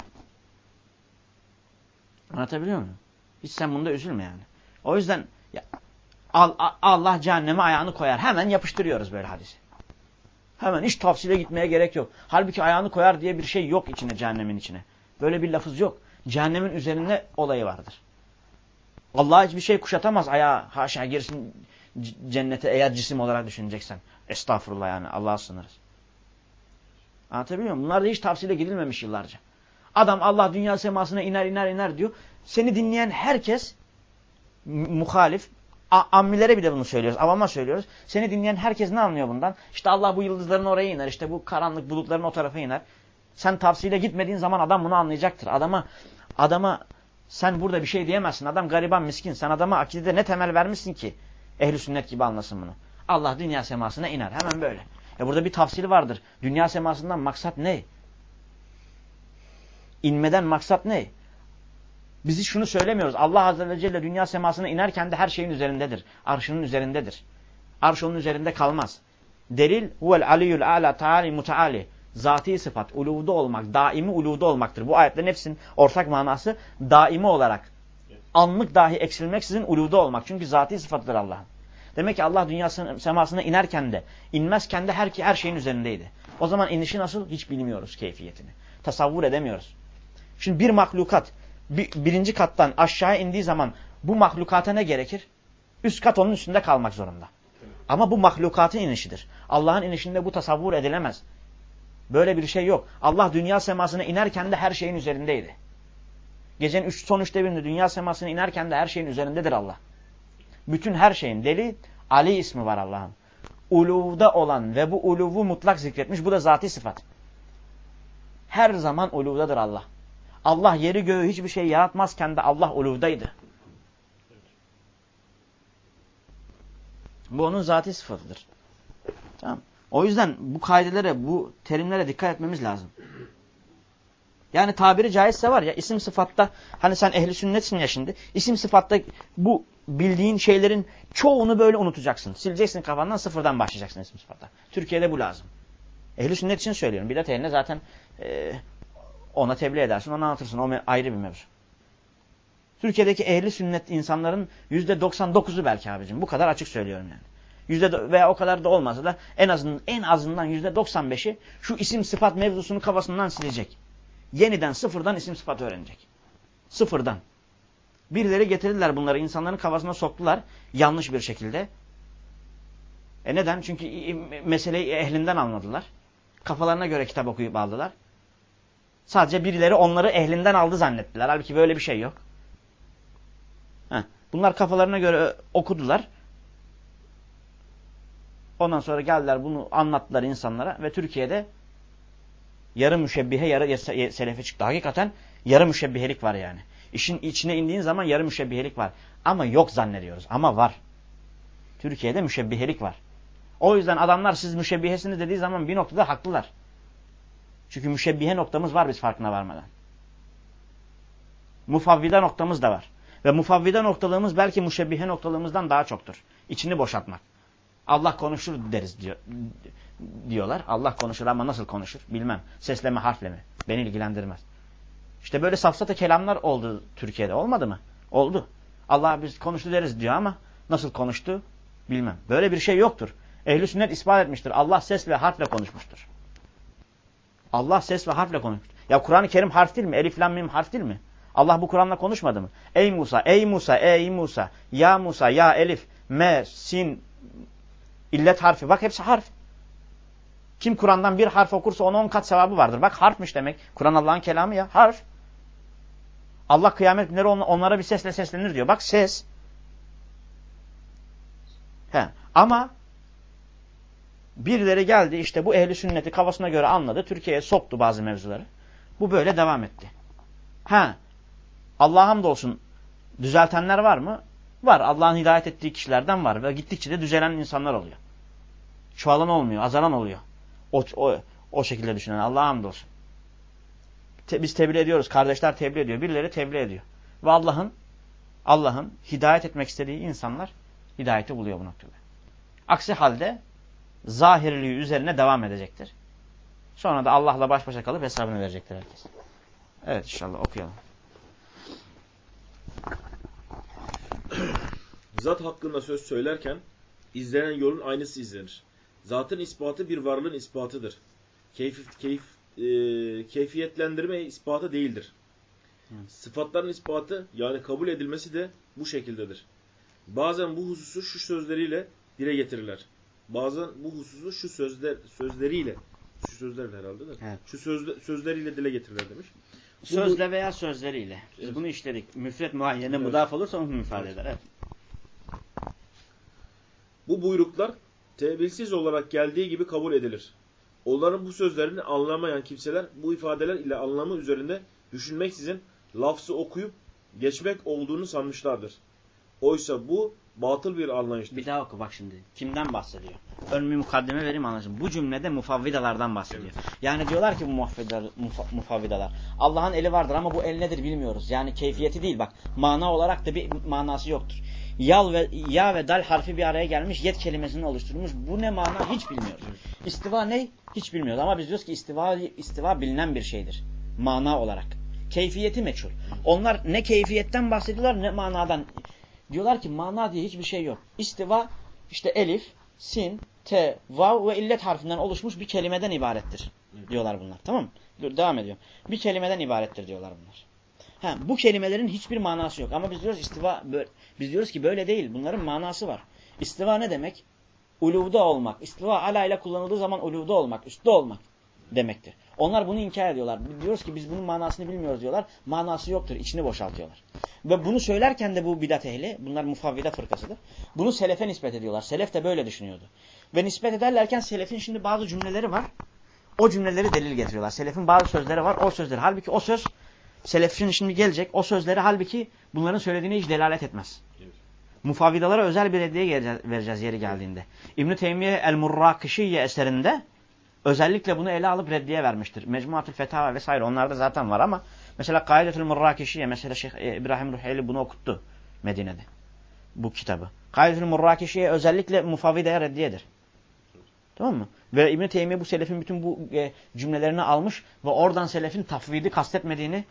Anlatabiliyor muyum? Hiç sen bunda üzülme yani. O yüzden ya, Allah cehenneme ayağını koyar. Hemen yapıştırıyoruz böyle hadisi. Hemen hiç tafsile gitmeye gerek yok. Halbuki ayağını koyar diye bir şey yok içine, cehennemin içine. Böyle bir lafız yok. Cehennemin üzerinde olayı vardır. Allah hiçbir şey kuşatamaz ayağı haşa girsin cennete eğer cisim olarak düşüneceksen. Estağfurullah yani Allah'a sınırız. Anlatabiliyor muyum? Bunlar da hiç tavsile gidilmemiş yıllarca. Adam Allah dünya semasına iner iner iner diyor. Seni dinleyen herkes muhalif. Ammilere bile bunu söylüyoruz. Avama söylüyoruz. Seni dinleyen herkes ne anlıyor bundan? İşte Allah bu yıldızların oraya iner. İşte bu karanlık bulutların o tarafa iner. Sen tavsiyle gitmediğin zaman adam bunu anlayacaktır. Adama adama sen burada bir şey diyemezsin. Adam gariban miskin. Sen adama akidede ne temel vermişsin ki? Ehl-i sünnet gibi anlasın bunu. Allah dünya semasına iner. Hemen böyle. E burada bir tafsili vardır. Dünya semasından maksat ne? İnmeden maksat ne? Biz hiç şunu söylemiyoruz. Allah Azze ve Celle dünya semasına inerken de her şeyin üzerindedir. Arşının üzerindedir. Arş onun üzerinde kalmaz. Delil huvel aliyyul a'la ta'ali mutaali. Zati sıfat, uluvda olmak, daimi uluvda olmaktır. Bu ayetlerin hepsinin ortak manası daimi olarak, anlık dahi eksilmeksizin uluvda olmak. Çünkü zati sıfatıdır Allah'ın. Demek ki Allah dünya semasına inerken de, inmezken de her, her şeyin üzerindeydi. O zaman inişi nasıl? Hiç bilmiyoruz keyfiyetini. Tasavvur edemiyoruz. Şimdi bir mahlukat, bir, birinci kattan aşağı indiği zaman bu mahlukata ne gerekir? Üst kat onun üstünde kalmak zorunda. Ama bu mahlukatın inişidir. Allah'ın inişinde bu tasavvur edilemez. Böyle bir şey yok. Allah dünya semasına inerken de her şeyin üzerindeydi. Gecenin üç, son üçte birinde dünya semasına inerken de her şeyin üzerindedir Allah. Bütün her şeyin deli Ali ismi var Allah'ın. Uluvda olan ve bu uluvu mutlak zikretmiş. Bu da zati sıfat. Her zaman uluvdadır Allah. Allah yeri göğü hiçbir şey yaratmazken de Allah uluvdaydı. Bu onun zati sıfatıdır. Tamam. O yüzden bu kaidelere, bu terimlere dikkat etmemiz lazım. Yani tabiri caizse var ya, isim sıfatta, hani sen ehli sünnetsin ya şimdi, isim sıfatta bu bildiğin şeylerin çoğunu böyle unutacaksın. Sileceksin kafandan, sıfırdan başlayacaksın isim sıfatta. Türkiye'de bu lazım. Ehli sünnet için söylüyorum. Bidat ehline zaten e, ona tebliğ edersin, ona anlatırsın. O ayrı bir mevzu. Türkiye'deki ehli sünnet insanların yüzde doksan dokuzu belki abicim. Bu kadar açık söylüyorum yani. Yüzde veya o kadar da olmasa da en azından en azından yüzde doksan beşi şu isim sıfat mevzusunu kafasından silecek. Yeniden sıfırdan isim sıfat öğrenecek. Sıfırdan. Birileri getirdiler bunları, insanların kafasına soktular yanlış bir şekilde. E neden? Çünkü meseleyi ehlinden anladılar. Kafalarına göre kitap okuyup aldılar. Sadece birileri onları ehlinden aldı zannettiler. Halbuki böyle bir şey yok. Heh. Bunlar kafalarına göre okudular. Ondan sonra geldiler bunu anlattılar insanlara ve Türkiye'de yarı müşebbihe, yarı selefi çıktı. Hakikaten yarı müşebbihelik var yani. İşin içine indiğin zaman yarı müşebbihelik var. Ama yok zannediyoruz. Ama var. Türkiye'de müşebbihelik var. O yüzden adamlar siz müşebbihesiniz dediği zaman bir noktada haklılar. Çünkü müşebbihe noktamız var biz farkına varmadan. Mufavvida noktamız da var. Ve mufavvida noktalığımız belki müşebbihe noktalığımızdan daha çoktur. İçini boşaltmak. Allah konuşur deriz diyor, diyorlar. Allah konuşur ama nasıl konuşur bilmem. Sesle mi harfle mi? Beni ilgilendirmez. İşte böyle safsata kelamlar oldu Türkiye'de. Olmadı mı? Oldu. Allah biz konuştu deriz diyor ama nasıl konuştu bilmem. Böyle bir şey yoktur. Ehl-i sünnet ispat etmiştir. Allah ses ve harfle konuşmuştur. Allah ses ve harfle konuşmuştur. Ya Kur'an-ı Kerim harf değil mi? Elif, lam, mim harf değil mi? Allah bu Kur'an'la konuşmadı mı? Ey Musa, ey Musa, ey Musa, ya Musa, ya Elif, me, sin, illet harfi. Bak hepsi harf. Kim Kur'an'dan bir harf okursa ona on kat sevabı vardır. Bak harfmiş demek. Kur'an Allah'ın kelamı ya. Harf. Allah kıyamet günleri onlara bir sesle seslenir diyor. Bak ses. He. Ama birileri geldi işte bu ehli sünneti kafasına göre anladı. Türkiye'ye soktu bazı mevzuları. Bu böyle devam etti. Ha. Allah'a hamdolsun düzeltenler var mı? Var. Allah'ın hidayet ettiği kişilerden var. Ve gittikçe de düzelen insanlar oluyor. Çoğalan olmuyor. Azalan oluyor. O, o, o şekilde düşünen. Allah'a hamdolsun. Te, biz tebliğ ediyoruz. Kardeşler tebliğ ediyor. Birileri tebliğ ediyor. Ve Allah'ın Allah'ın hidayet etmek istediği insanlar hidayeti buluyor bu noktada. Aksi halde zahirliği üzerine devam edecektir. Sonra da Allah'la baş başa kalıp hesabını verecektir herkes. Evet inşallah okuyalım. Zat hakkında söz söylerken izlenen yolun aynısı izlenir. Zatın ispatı bir varlığın ispatıdır. Keyf, keyf, e, keyfiyetlendirme ispatı değildir. Hı. Sıfatların ispatı yani kabul edilmesi de bu şekildedir. Bazen bu hususu şu sözleriyle dile getirirler. Bazen bu hususu şu sözler sözleriyle şu sözler herhalde de. Evet. Şu sözle, sözleriyle dile getirirler demiş. Bu, Sözle veya sözleriyle. Biz evet. bunu işledik. Müfret muayyene evet. müdaf olursa onu ifade evet. eder. Evet. Bu buyruklar tevilsiz olarak geldiği gibi kabul edilir. Onların bu sözlerini anlamayan kimseler bu ifadeler ile anlamı üzerinde düşünmeksizin lafzı okuyup geçmek olduğunu sanmışlardır. Oysa bu batıl bir anlayıştır. Bir daha oku bak şimdi. Kimden bahsediyor? Ön bir mukaddime vereyim anlaşılsın. Bu cümlede mufavvidalardan bahsediyor. Evet. Yani diyorlar ki bu mufavvidalar. Allah'ın eli vardır ama bu el nedir bilmiyoruz. Yani keyfiyeti değil bak. Mana olarak da bir manası yoktur. Yal ve ya ve dal harfi bir araya gelmiş, yet kelimesini oluşturmuş. Bu ne mana hiç bilmiyoruz. İstiva ne? Hiç bilmiyoruz. Ama biz diyoruz ki istiva istiva bilinen bir şeydir. Mana olarak. Keyfiyeti meçhul. Onlar ne keyfiyetten bahsediyorlar ne manadan. Diyorlar ki mana diye hiçbir şey yok. İstiva işte elif, sin, te, vav ve illet harfinden oluşmuş bir kelimeden ibarettir. Diyorlar bunlar. Tamam mı? Dur, devam ediyorum. Bir kelimeden ibarettir diyorlar bunlar. Ha, bu kelimelerin hiçbir manası yok. Ama biz diyoruz istiva böyle, biz diyoruz ki böyle değil. Bunların manası var. İstiva ne demek? Uluvda olmak. İstiva ala ile kullanıldığı zaman uluvda olmak, üstte olmak demektir. Onlar bunu inkar ediyorlar. Biz diyoruz ki biz bunun manasını bilmiyoruz diyorlar. Manası yoktur. İçini boşaltıyorlar. Ve bunu söylerken de bu bidat ehli, bunlar mufavvida fırkasıdır. Bunu selefe nispet ediyorlar. Selef de böyle düşünüyordu. Ve nispet ederlerken selefin şimdi bazı cümleleri var. O cümleleri delil getiriyorlar. Selefin bazı sözleri var. O sözleri. Halbuki o söz selefin şimdi gelecek. O sözleri halbuki bunların söylediğine hiç delalet etmez. Evet. Mufavvidalara özel bir reddiye vereceğiz yeri geldiğinde. İbn-i Teymiye El-Murrakişiye eserinde özellikle bunu ele alıp reddiye vermiştir. Mecmuatül Fetava vesaire onlarda zaten var ama mesela Kaidetül Murrakişiye mesela Şeyh İbrahim Ruheyli bunu okuttu Medine'de. Bu kitabı. Kaidetül Murrakişiye özellikle mufavvidaya reddiyedir. Tamam mı? Ve İbn-i Teymiye bu selefin bütün bu e, cümlelerini almış ve oradan selefin tafvidi kastetmediğini.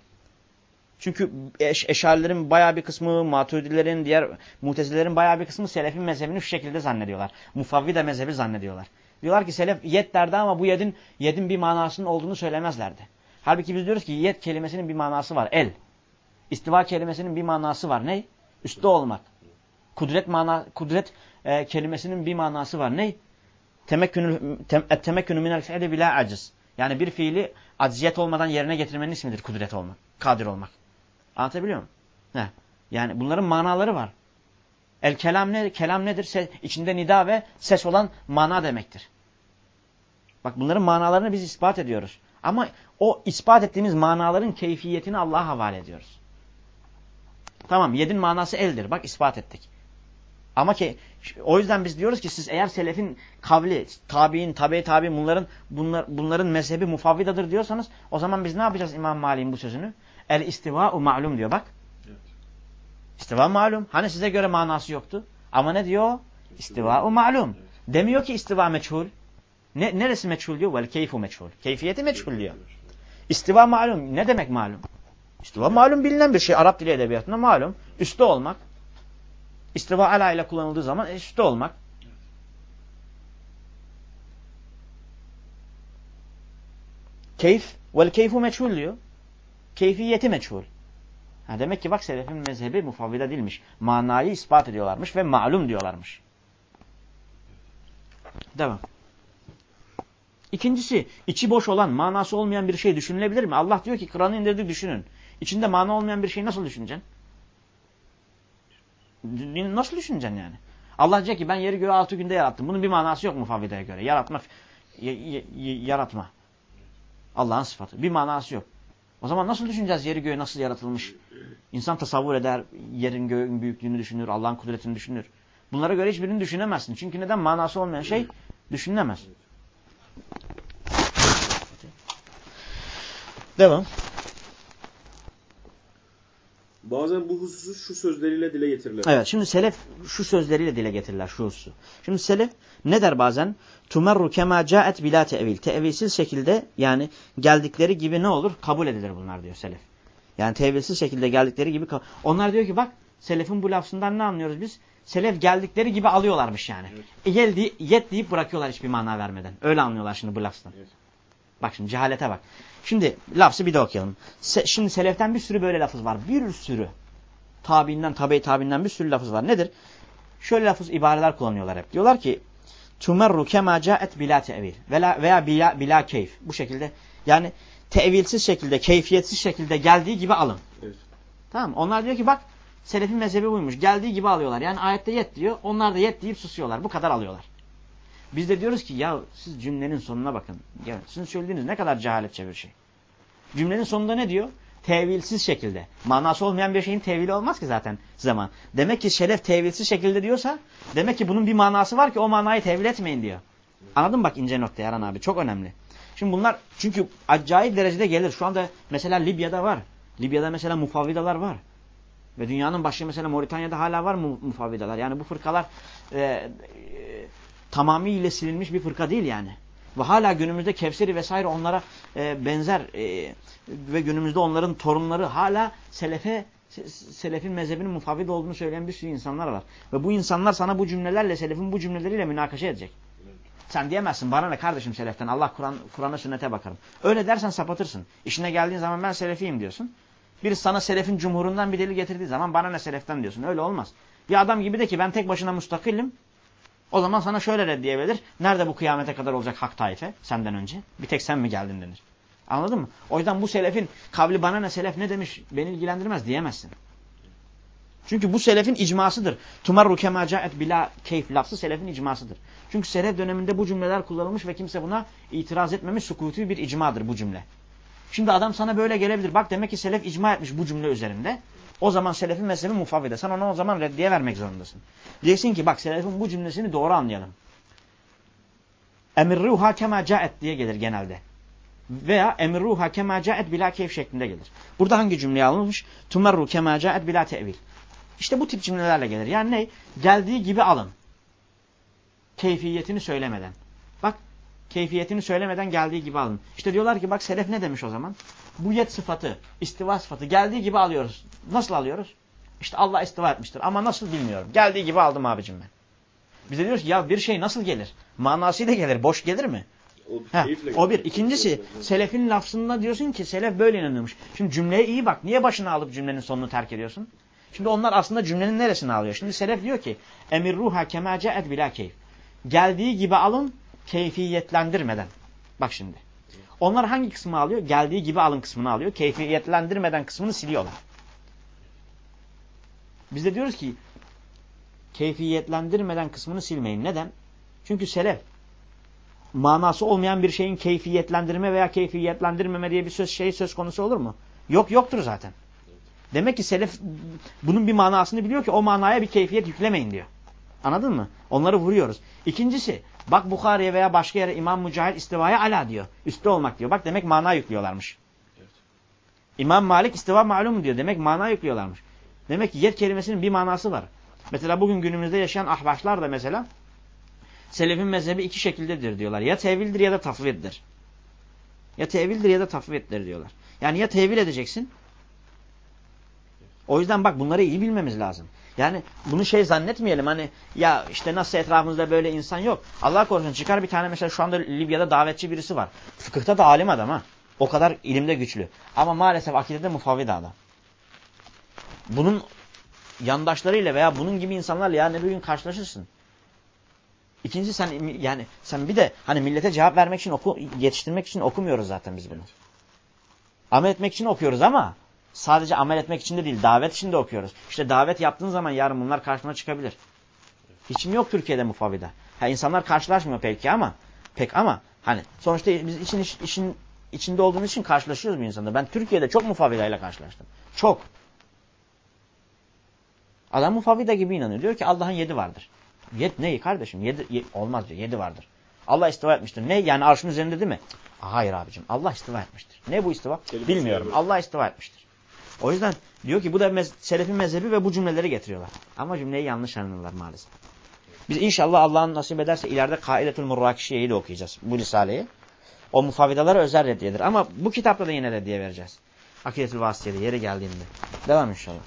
Çünkü eş, eşarilerin bayağı bir kısmı, maturidilerin, diğer mutezilerin bayağı bir kısmı selefin mezhebini şu şekilde zannediyorlar. Mufavvida mezhebi zannediyorlar. Diyorlar ki selef yet derdi ama bu yedin, yedin bir manasının olduğunu söylemezlerdi. Halbuki biz diyoruz ki yet kelimesinin bir manası var. El. İstiva kelimesinin bir manası var. Ne? Üstte olmak. Kudret mana kudret e, kelimesinin bir manası var. Ne? Temekkünü tem, temekkünü minel fi'li bila aciz. Yani bir fiili acziyet olmadan yerine getirmenin ismidir kudret olmak, kadir olmak. Anlatabiliyor muyum? Heh. Yani bunların manaları var. El kelam ne? Kelam nedir? Se, içinde nida ve ses olan mana demektir. Bak bunların manalarını biz ispat ediyoruz. Ama o ispat ettiğimiz manaların keyfiyetini Allah'a havale ediyoruz. Tamam, yedin manası eldir. Bak ispat ettik. Ama ki o yüzden biz diyoruz ki siz eğer selefin kavli, tabi'in, tabi tabi bunların bunlar, bunların mezhebi mufavvidadır diyorsanız o zaman biz ne yapacağız İmam Malik'in bu sözünü? El istiva'u ma'lum diyor bak. Evet. İstiva ma'lum. Hani size göre manası yoktu? Ama ne diyor? İstiva'u ma'lum. Evet. Demiyor ki istiva meçhul. Ne, neresi meçhul diyor? Vel keyfu meçhul. Keyfiyeti meçhul diyor. İstiva ma'lum. Ne demek ma'lum? İstiva malum bilinen bir şey. Arap dili edebiyatında malum. Üste olmak. İstiva ala ile kullanıldığı zaman üste olmak. Keyf. Vel keyfu meçhul diyor. Keyfiyeti meçhul. Ha, demek ki bak selefin mezhebi mufavvida değilmiş. Manayı ispat ediyorlarmış ve malum diyorlarmış. Devam. İkincisi, içi boş olan, manası olmayan bir şey düşünülebilir mi? Allah diyor ki Kur'an'ı indirdik düşünün. İçinde mana olmayan bir şeyi nasıl düşüneceksin? Nasıl düşüneceksin yani? Allah diyecek ki ben yeri göğü altı günde yarattım. Bunun bir manası yok mufavvidaya göre. Yaratma, yaratma. Allah'ın sıfatı. Bir manası yok. O zaman nasıl düşüneceğiz yeri göğü nasıl yaratılmış? İnsan tasavvur eder, yerin göğün büyüklüğünü düşünür, Allah'ın kudretini düşünür. Bunlara göre hiçbirini düşünemezsin. Çünkü neden? Manası olmayan şey düşünülemez. Devam. Bazen bu hususu şu sözleriyle dile getirirler. Evet, şimdi selef şu sözleriyle dile getirirler şu hususu. Şimdi selef ne der bazen? Tumerru kema caet bila tevil. Tevilsiz şekilde yani geldikleri gibi ne olur? Kabul edilir bunlar diyor selef. Yani tevilsiz şekilde geldikleri gibi onlar diyor ki bak selefin bu lafzından ne anlıyoruz biz? Selef geldikleri gibi alıyorlarmış yani. Evet. E, geldi, yet deyip bırakıyorlar hiçbir mana vermeden. Öyle anlıyorlar şimdi bu lafzdan. Evet. Bak şimdi cehalete bak. Şimdi lafzı bir de okuyalım. Se, şimdi seleften bir sürü böyle lafız var. Bir sürü. Tabiinden, tabi tabiinden bir sürü lafız var. Nedir? Şöyle lafız ibareler kullanıyorlar hep. Diyorlar ki tumerru kema caet bila tevil veya veya bila, bila keyf. Bu şekilde yani tevilsiz şekilde, keyfiyetsiz şekilde geldiği gibi alın. Evet. Tamam. Onlar diyor ki bak selefin mezhebi buymuş. Geldiği gibi alıyorlar. Yani ayette yet diyor. Onlar da yet deyip susuyorlar. Bu kadar alıyorlar. Biz de diyoruz ki ya siz cümlenin sonuna bakın. Ya, sizin söylediğiniz ne kadar cehaletçe bir şey. Cümlenin sonunda ne diyor? Tevilsiz şekilde. Manası olmayan bir şeyin tevili olmaz ki zaten zaman. Demek ki şeref tevilsiz şekilde diyorsa demek ki bunun bir manası var ki o manayı tevil etmeyin diyor. Anladın mı bak ince nokta Yaran abi? Çok önemli. Şimdi bunlar çünkü acayip derecede gelir. Şu anda mesela Libya'da var. Libya'da mesela mufavvidalar var. Ve dünyanın başı mesela Moritanya'da hala var mı mufavvidalar? Yani bu fırkalar e, e, tamamıyla silinmiş bir fırka değil yani. Ve hala günümüzde Kevseri vesaire onlara e, benzer e, ve günümüzde onların torunları hala selefe, selefin mezhebinin mufavvid olduğunu söyleyen bir sürü insanlar var. Ve bu insanlar sana bu cümlelerle, selefin bu cümleleriyle münakaşa edecek. Sen diyemezsin bana ne kardeşim seleften Allah Kur'an Kur'an'a sünnete bakarım. Öyle dersen sapatırsın. İşine geldiğin zaman ben selefiyim diyorsun. Birisi sana selefin cumhurundan bir delil getirdiği zaman bana ne seleften diyorsun. Öyle olmaz. Bir adam gibi de ki ben tek başına müstakilim. O zaman sana şöyle reddiyebilir. Nerede bu kıyamete kadar olacak hak taife senden önce? Bir tek sen mi geldin denir. Anladın mı? O yüzden bu selefin kavli bana ne selef ne demiş beni ilgilendirmez diyemezsin. Çünkü bu selefin icmasıdır. Tumarru kema caet bila keyf lafzı selefin icmasıdır. Çünkü selef döneminde bu cümleler kullanılmış ve kimse buna itiraz etmemiş, sukuti bir icmadır bu cümle. Şimdi adam sana böyle gelebilir. Bak demek ki selef icma etmiş bu cümle üzerinde. O zaman selefin mezhebi mufavvide. Sen ona o zaman reddiye vermek zorundasın. Diyeceksin ki bak selefin bu cümlesini doğru anlayalım. Emirruha kema caet diye gelir genelde. Veya emirruha kema caet bila keyf şeklinde gelir. Burada hangi cümleye alınmış? Tumerru kema caet bila tevil. İşte bu tip cümlelerle gelir. Yani ne? Geldiği gibi alın. Keyfiyetini söylemeden. Bak keyfiyetini söylemeden geldiği gibi alın. İşte diyorlar ki bak selef ne demiş o zaman? Bu yet sıfatı, istiva sıfatı geldiği gibi alıyoruz. Nasıl alıyoruz? İşte Allah istiva etmiştir ama nasıl bilmiyorum. Geldiği gibi aldım abicim ben. Biz de diyoruz ki ya bir şey nasıl gelir? Manasıyla gelir. Boş gelir mi? O, Heh, keyifle o bir. geldi. İkincisi selefin lafzında diyorsun ki selef böyle inanıyormuş. Şimdi cümleye iyi bak. Niye başını alıp cümlenin sonunu terk ediyorsun? Şimdi onlar aslında cümlenin neresini alıyor? Şimdi selef diyor ki emirruha kema ca'et bila keyf. Geldiği gibi alın keyfiyetlendirmeden. Bak şimdi. Onlar hangi kısmı alıyor? Geldiği gibi alın kısmını alıyor. Keyfiyetlendirmeden kısmını siliyorlar. Biz de diyoruz ki keyfiyetlendirmeden kısmını silmeyin. Neden? Çünkü selef manası olmayan bir şeyin keyfiyetlendirme veya keyfiyetlendirmeme diye bir söz şey söz konusu olur mu? Yok yoktur zaten. Demek ki selef bunun bir manasını biliyor ki o manaya bir keyfiyet yüklemeyin diyor. Anladın mı? Onları vuruyoruz. İkincisi bak Bukhari'ye veya başka yere İmam Mücahit istivaya ala diyor. Üstte olmak diyor. Bak demek mana yüklüyorlarmış. Evet. İmam Malik istiva malum diyor. Demek mana yüklüyorlarmış. Demek ki yet kelimesinin bir manası var. Mesela bugün günümüzde yaşayan ahbaşlar da mesela selefin mezhebi iki şekildedir diyorlar. Ya tevildir ya da tafviddir. Ya tevildir ya da tafviddir diyorlar. Yani ya tevil edeceksin. O yüzden bak bunları iyi bilmemiz lazım. Yani bunu şey zannetmeyelim hani ya işte nasıl etrafımızda böyle insan yok. Allah korusun çıkar bir tane mesela şu anda Libya'da davetçi birisi var. Fıkıhta da alim adam ha. O kadar ilimde güçlü. Ama maalesef akidede mufavvida adam. Bunun yandaşlarıyla veya bunun gibi insanlarla ya ne bir gün karşılaşırsın. İkincisi sen yani sen bir de hani millete cevap vermek için oku, yetiştirmek için okumuyoruz zaten biz bunu. Amel etmek için okuyoruz ama sadece amel etmek için de değil, davet için de okuyoruz. İşte davet yaptığın zaman yarın bunlar karşına çıkabilir. Hiç mi yok Türkiye'de mufavvida? Ha insanlar karşılaşmıyor belki ama pek ama hani sonuçta biz için iş, işin içinde olduğumuz için karşılaşıyoruz bu insanla. Ben Türkiye'de çok mufavvidayla karşılaştım. Çok. Adam mufavvida gibi inanıyor. Diyor ki Allah'ın yedi vardır. Yed neyi kardeşim? Yedi, ye, olmaz diyor. Yedi vardır. Allah istiva etmiştir. Ne? Yani arşın üzerinde değil mi? Hayır abicim. Allah istiva etmiştir. Ne bu istiva? Kelimesi bilmiyorum. Yani. Allah istiva etmiştir. O yüzden diyor ki bu da mez selefin mezhebi ve bu cümleleri getiriyorlar. Ama cümleyi yanlış anlıyorlar maalesef. Biz inşallah Allah'ın nasip ederse ileride Kaidetül Murrakişiye'yi de okuyacağız. Bu risaleyi. O mufavvidalara özel reddiyedir. Ama bu kitapta da yine reddiye vereceğiz. Akidetül Vasitiye'de yeri geldiğinde. Devam inşallah.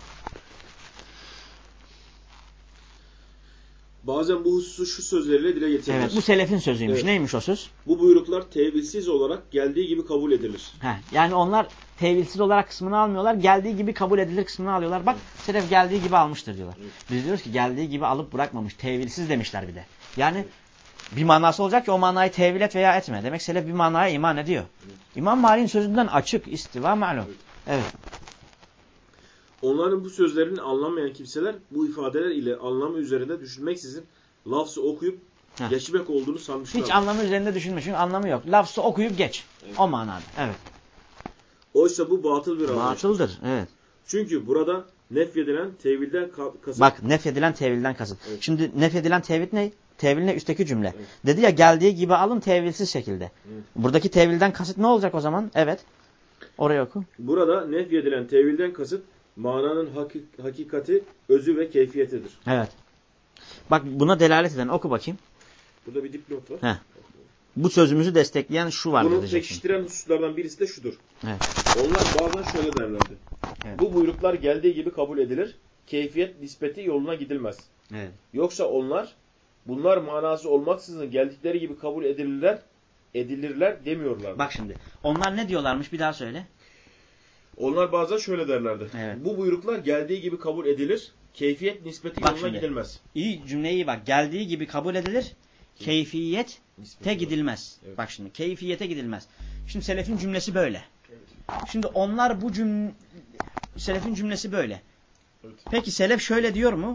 Bazen bu hususu şu sözleriyle dile getirilir. Evet, bu selefin sözüymüş. Evet. Neymiş o söz? Bu buyruklar tevilsiz olarak geldiği gibi kabul edilir. Heh, yani onlar tevilsiz olarak kısmını almıyorlar. Geldiği gibi kabul edilir kısmını alıyorlar. Bak evet. Selef geldiği gibi almıştır diyorlar. Evet. Biz diyoruz ki geldiği gibi alıp bırakmamış. Tevilsiz demişler bir de. Yani evet. Bir manası olacak ki o manayı tevil et veya etme. Demek selef bir manaya iman ediyor. Evet. İmam Malik'in sözünden açık istiva malum. Evet. Evet. Onların bu sözlerini anlamayan kimseler bu ifadeler ile anlamı üzerinde düşünmeksizin lafzı okuyup Heh. geçmek olduğunu sanmışlar. Hiç anlamı üzerinde düşünme. Çünkü anlamı yok. Lafzı okuyup geç. Evet. O manada. Evet. Oysa bu batıl bir anlayıştır. Batıldır. Evet. Çünkü burada nefyedilen tevilden kasıt. Bak nefyedilen tevilden kasıt. Evet. Şimdi nefyedilen tevil ne? Tevil ne? Üstteki cümle. Evet. Dedi ya geldiği gibi alın tevilsiz şekilde. Evet. Buradaki tevilden kasıt ne olacak o zaman? Evet. Oraya oku. Burada nefyedilen tevilden kasıt mananın hakik hakikati, özü ve keyfiyetidir. Evet. Bak buna delalet eden oku bakayım. Burada bir dipnot var. Heh. Bu sözümüzü destekleyen şu var. Bunu pekiştiren hususlardan birisi de şudur. Evet. Onlar bazen şöyle derlerdi. Evet. Bu buyruklar geldiği gibi kabul edilir. Keyfiyet nispeti yoluna gidilmez. Evet. Yoksa onlar bunlar manası olmaksızın geldikleri gibi kabul edilirler, edilirler demiyorlar. Bak şimdi. Onlar ne diyorlarmış bir daha söyle. Onlar bazen şöyle derlerdi. Evet. Bu buyruklar geldiği gibi kabul edilir. Keyfiyet nispeti bak yoluna şimdi, gidilmez. İyi cümleyi iyi bak. Geldiği gibi kabul edilir. Keyfiyete nispeti gidilmez. Evet. Bak şimdi keyfiyete gidilmez. Şimdi selefin cümlesi böyle. Evet. Şimdi onlar bu cümle selefin cümlesi böyle. Evet. Peki selef şöyle diyor mu?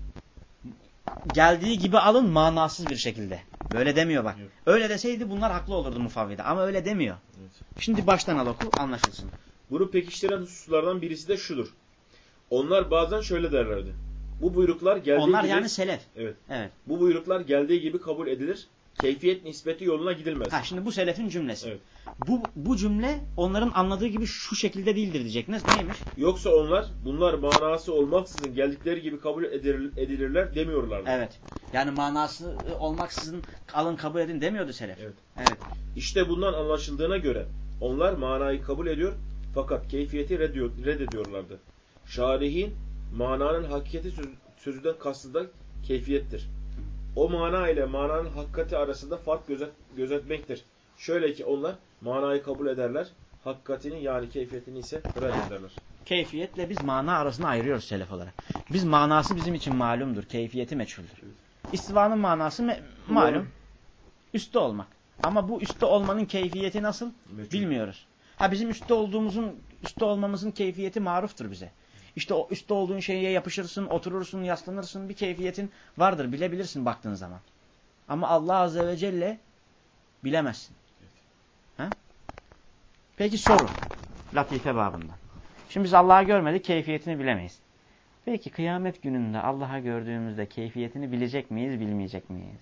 Geldiği gibi alın manasız bir şekilde. Böyle demiyor bak. Evet. Öyle deseydi bunlar haklı olurdu mufavvide. Ama öyle demiyor. Evet. Şimdi baştan al oku anlaşılsın. Bunu pekiştiren hususlardan birisi de şudur. Onlar bazen şöyle derlerdi. Bu buyruklar geldiği Onlar gibi... yani selef. Evet. Evet. Bu buyruklar geldiği gibi kabul edilir. Keyfiyet nispeti yoluna gidilmez. Ha, şimdi bu selefin cümlesi. Evet. Bu, bu cümle onların anladığı gibi şu şekilde değildir diyecek. Neymiş? Yoksa onlar bunlar manası olmaksızın geldikleri gibi kabul edilirler demiyorlar. Evet. Yani manası olmaksızın alın kabul edin demiyordu selef. Evet. Evet. İşte bundan anlaşıldığına göre onlar manayı kabul ediyor fakat keyfiyeti reddediyorlardı. Şarihin mananın hakikati sözüden kastı da keyfiyettir. O mana ile mananın hakikati arasında fark gözet, gözetmektir. Şöyle ki onlar manayı kabul ederler. Hakikatini yani keyfiyetini ise reddederler. Keyfiyetle biz mana arasında ayırıyoruz selef olarak. Biz manası bizim için malumdur. Keyfiyeti meçhuldür. İstivanın manası me malum. Üstte olmak. Ama bu üstte olmanın keyfiyeti nasıl? Meçhul. Bilmiyoruz. Ha bizim üstte olduğumuzun, üstte olmamızın keyfiyeti maruftur bize. İşte o üstte olduğun şeye yapışırsın, oturursun, yaslanırsın. Bir keyfiyetin vardır. Bilebilirsin baktığın zaman. Ama Allah Azze ve Celle bilemezsin. Ha? Peki soru. Latife babından. Şimdi biz Allah'ı görmedik, keyfiyetini bilemeyiz. Peki kıyamet gününde Allah'ı gördüğümüzde keyfiyetini bilecek miyiz, bilmeyecek miyiz?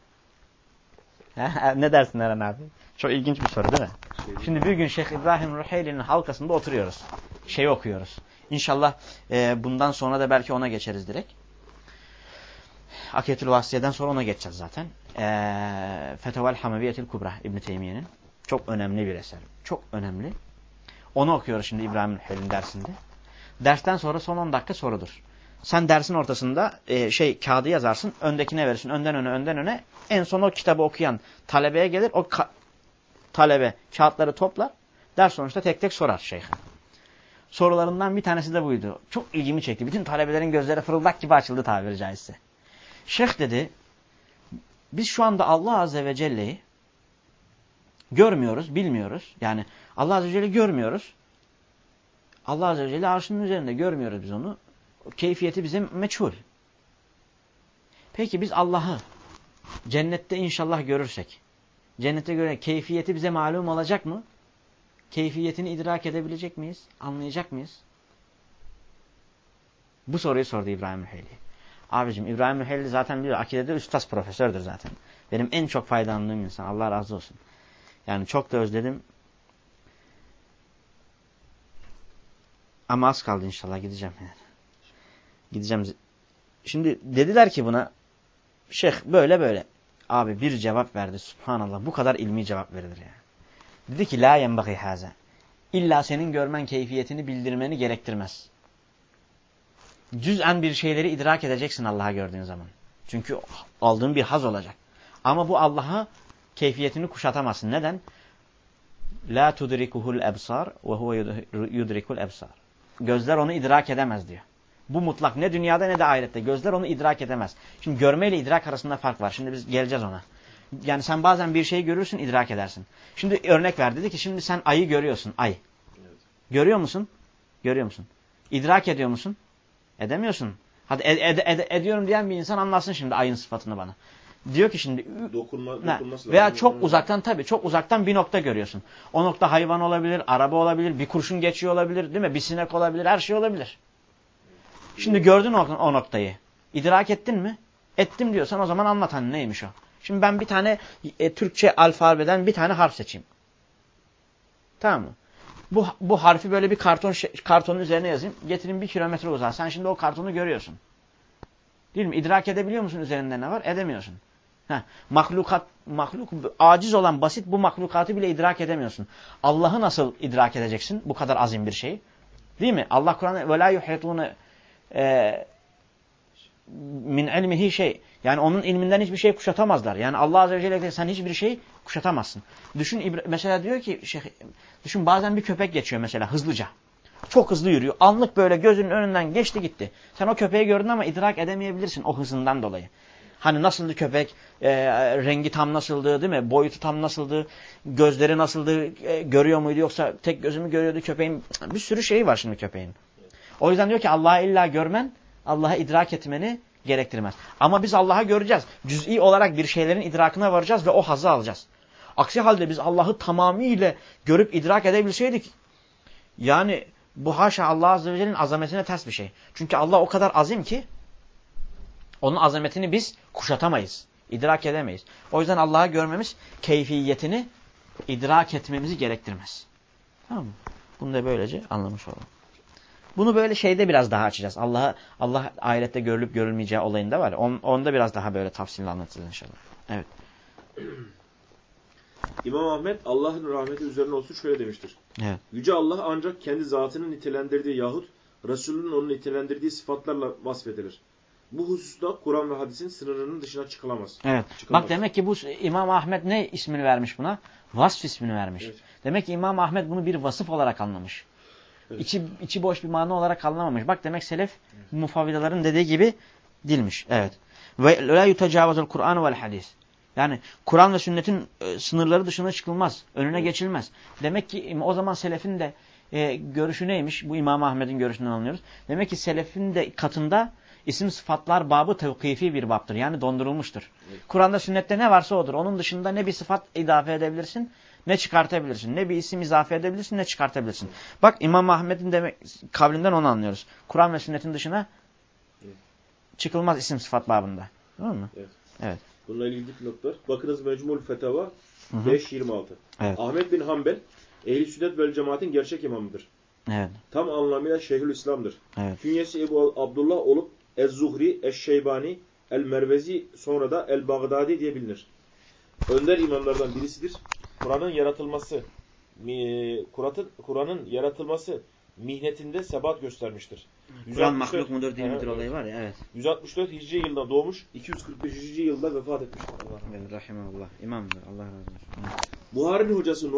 Ne dersin Eren abi? Çok ilginç bir soru değil mi? Şimdi bir gün Şeyh İbrahim Ruheyli'nin halkasında oturuyoruz. Şeyi okuyoruz. İnşallah e, bundan sonra da belki ona geçeriz direkt. Akidetül Vasıtiye'den sonra ona geçeceğiz zaten. E, Fetevel Hameviyetil Kubra İbn Teymiye'nin. Çok önemli bir eser. Çok önemli. Onu okuyoruz şimdi İbrahim Ruheyli'nin dersinde. Dersten sonra son on dakika sorudur. Sen dersin ortasında e, şey kağıdı yazarsın, öndekine verirsin, önden öne, önden öne. En son o kitabı okuyan talebeye gelir, o ka talebe kağıtları toplar, ders sonuçta tek tek sorar şeyhe. Sorularından bir tanesi de buydu. Çok ilgimi çekti. Bütün talebelerin gözleri fırıldak gibi açıldı tabiri caizse. Şeyh dedi, biz şu anda Allah Azze ve Celle'yi görmüyoruz, bilmiyoruz. Yani Allah Azze ve Celle'yi görmüyoruz. Allah Azze ve Celle arşının üzerinde görmüyoruz biz onu. Keyfiyeti bize meçhul. Peki biz Allah'ı cennette inşallah görürsek, cennette göre keyfiyeti bize malum olacak mı? Keyfiyetini idrak edebilecek miyiz? Anlayacak mıyız? Bu soruyu sordu İbrahim Ruheyli. Abicim İbrahim Ruheyli zaten biliyor, akidede üstaz profesördür zaten. Benim en çok faydalandığım insan. Allah razı olsun. Yani çok da özledim. Ama az kaldı inşallah, gideceğim yani. Gideceğim. Şimdi dediler ki buna, şeyh böyle böyle. Abi bir cevap verdi. Subhanallah, bu kadar ilmi cevap verilir yani. Dedi ki la yenbagî hâzâ. İlla senin görmen keyfiyetini bildirmeni gerektirmez. Cüz'en bir şeyleri idrak edeceksin Allah'a gördüğün zaman. Çünkü aldığın bir haz olacak. Ama bu Allah'a keyfiyetini kuşatamazsın. Neden? La tudrikuhul ebsar ve huve yudrikul ebsar. Gözler onu idrak edemez diyor. Bu mutlak. Ne dünyada ne de ahirette. Gözler onu idrak edemez. Şimdi görme ile idrak arasında fark var. Şimdi biz geleceğiz ona. Yani sen bazen bir şeyi görürsün, idrak edersin. Şimdi örnek ver. Dedi ki şimdi sen ayı görüyorsun. Ay. Evet. Görüyor musun? Görüyor musun? İdrak ediyor musun? Edemiyorsun. Hadi ed ed ed ediyorum diyen bir insan anlasın şimdi ayın sıfatını bana. Diyor ki şimdi Dokunma, veya çok uzaktan, tabii çok uzaktan bir nokta görüyorsun. O nokta hayvan olabilir, araba olabilir, bir kurşun geçiyor olabilir, değil mi? Bir sinek olabilir, her şey olabilir. Şimdi gördün o, o noktayı. İdrak ettin mi? Ettim diyorsan o zaman anlat hani neymiş o. Şimdi ben bir tane e, Türkçe alfabeden bir tane harf seçeyim. Tamam mı? Bu, bu harfi böyle bir karton kartonun üzerine yazayım. Getireyim bir kilometre uzağa. Sen şimdi o kartonu görüyorsun. Değil mi? İdrak edebiliyor musun üzerinde ne var? Edemiyorsun. Heh, mahlukat, mahluk, aciz olan basit bu mahlukatı bile idrak edemiyorsun. Allah'ı nasıl idrak edeceksin? Bu kadar azim bir şey. Değil mi? Allah Kur'an'da وَلَا يُحْيَطُونَ min ilmihi şey. Yani onun ilminden hiçbir şey kuşatamazlar. Yani Allah Azze ve Celle sen hiçbir şey kuşatamazsın. Düşün mesela diyor ki şey, düşün bazen bir köpek geçiyor mesela hızlıca. Çok hızlı yürüyor. Anlık böyle gözünün önünden geçti gitti. Sen o köpeği gördün ama idrak edemeyebilirsin o hızından dolayı. Hani nasıldı köpek, e, rengi tam nasıldı değil mi? Boyutu tam nasıldı, gözleri nasıldı, e, görüyor muydu yoksa tek gözümü görüyordu köpeğin. Bir sürü şeyi var şimdi köpeğin. O yüzden diyor ki Allah'ı illa görmen, Allah'ı idrak etmeni gerektirmez. Ama biz Allah'ı göreceğiz. Cüz'i olarak bir şeylerin idrakına varacağız ve o hazzı alacağız. Aksi halde biz Allah'ı tamamıyla görüp idrak edebilseydik, yani bu haşa Allah Azze ve Celle'nin azametine ters bir şey. Çünkü Allah o kadar azim ki, onun azametini biz kuşatamayız. İdrak edemeyiz. O yüzden Allah'ı görmemiz keyfiyetini idrak etmemizi gerektirmez. Tamam mı? Bunu da böylece anlamış olalım. Bunu böyle şeyde biraz daha açacağız. Allah'a Allah ahirette görülüp görülmeyeceği olayında var. On, onda biraz daha böyle tafsilli anlatacağız inşallah. Evet. İmam Ahmed Allah'ın rahmeti üzerine olsun şöyle demiştir. Evet. Yüce Allah ancak kendi zatının nitelendirdiği yahut Resulünün onu nitelendirdiği sıfatlarla vasfedilir. Bu hususta Kur'an ve hadisin sınırının dışına çıkılamaz. Evet. Çıkılmaz. Bak demek ki bu İmam Ahmed ne ismini vermiş buna? Vasf ismini vermiş. Evet. Demek ki İmam Ahmed bunu bir vasıf olarak anlamış. Evet. İçi, içi boş bir mana olarak anlamamış. Bak demek selef evet. mufavvidaların dediği gibi dilmiş. Evet. Ve la yutecavazul Kur'an vel hadis. Yani Kur'an ve sünnetin e, sınırları dışına çıkılmaz. Önüne evet. geçilmez. Demek ki o zaman selefin de e, görüşü neymiş? Bu İmam Ahmed'in görüşünden anlıyoruz. Demek ki selefin de katında isim sıfatlar babı tevkifi bir babdır. Yani dondurulmuştur. Evet. Kur'an'da sünnette ne varsa odur. Onun dışında ne bir sıfat izafe edebilirsin, ne çıkartabilirsin. Ne bir isim izafe edebilirsin, ne çıkartabilirsin. Evet. Bak İmam Ahmed'in demek kavlinden onu anlıyoruz. Kur'an ve sünnetin dışına evet. çıkılmaz isim sıfat babında. Değil mi? Evet. Evet. Bununla ilgili notlar. Bakınız Mecmul Fetava beş yirmi altı. Evet. Ahmed bin Hanbel Ehl-i Sünnet vel Cemaat'in gerçek imamıdır. Evet. Tam anlamıyla Şeyhülislam'dır. Evet. Künyesi Ebu Abdullah olup Ez-Zuhri, Eş-Şeybani, El-Mervezi sonra da El-Bagdadi diye bilinir. Önder imamlardan birisidir. Kur'an'ın yaratılması Kur'an'ın Kur'an'ın yaratılması mihnetinde sebat göstermiştir. Kur'an mahluk mudur değil midir olayı var ya. Evet. yüz altmış dört Hicri yılında doğmuş, iki yüz kırk beşinci yılda vefat etmiştir. Allah rahimeullah. İmamdır. Allah razı olsun. Buhari'nin hocası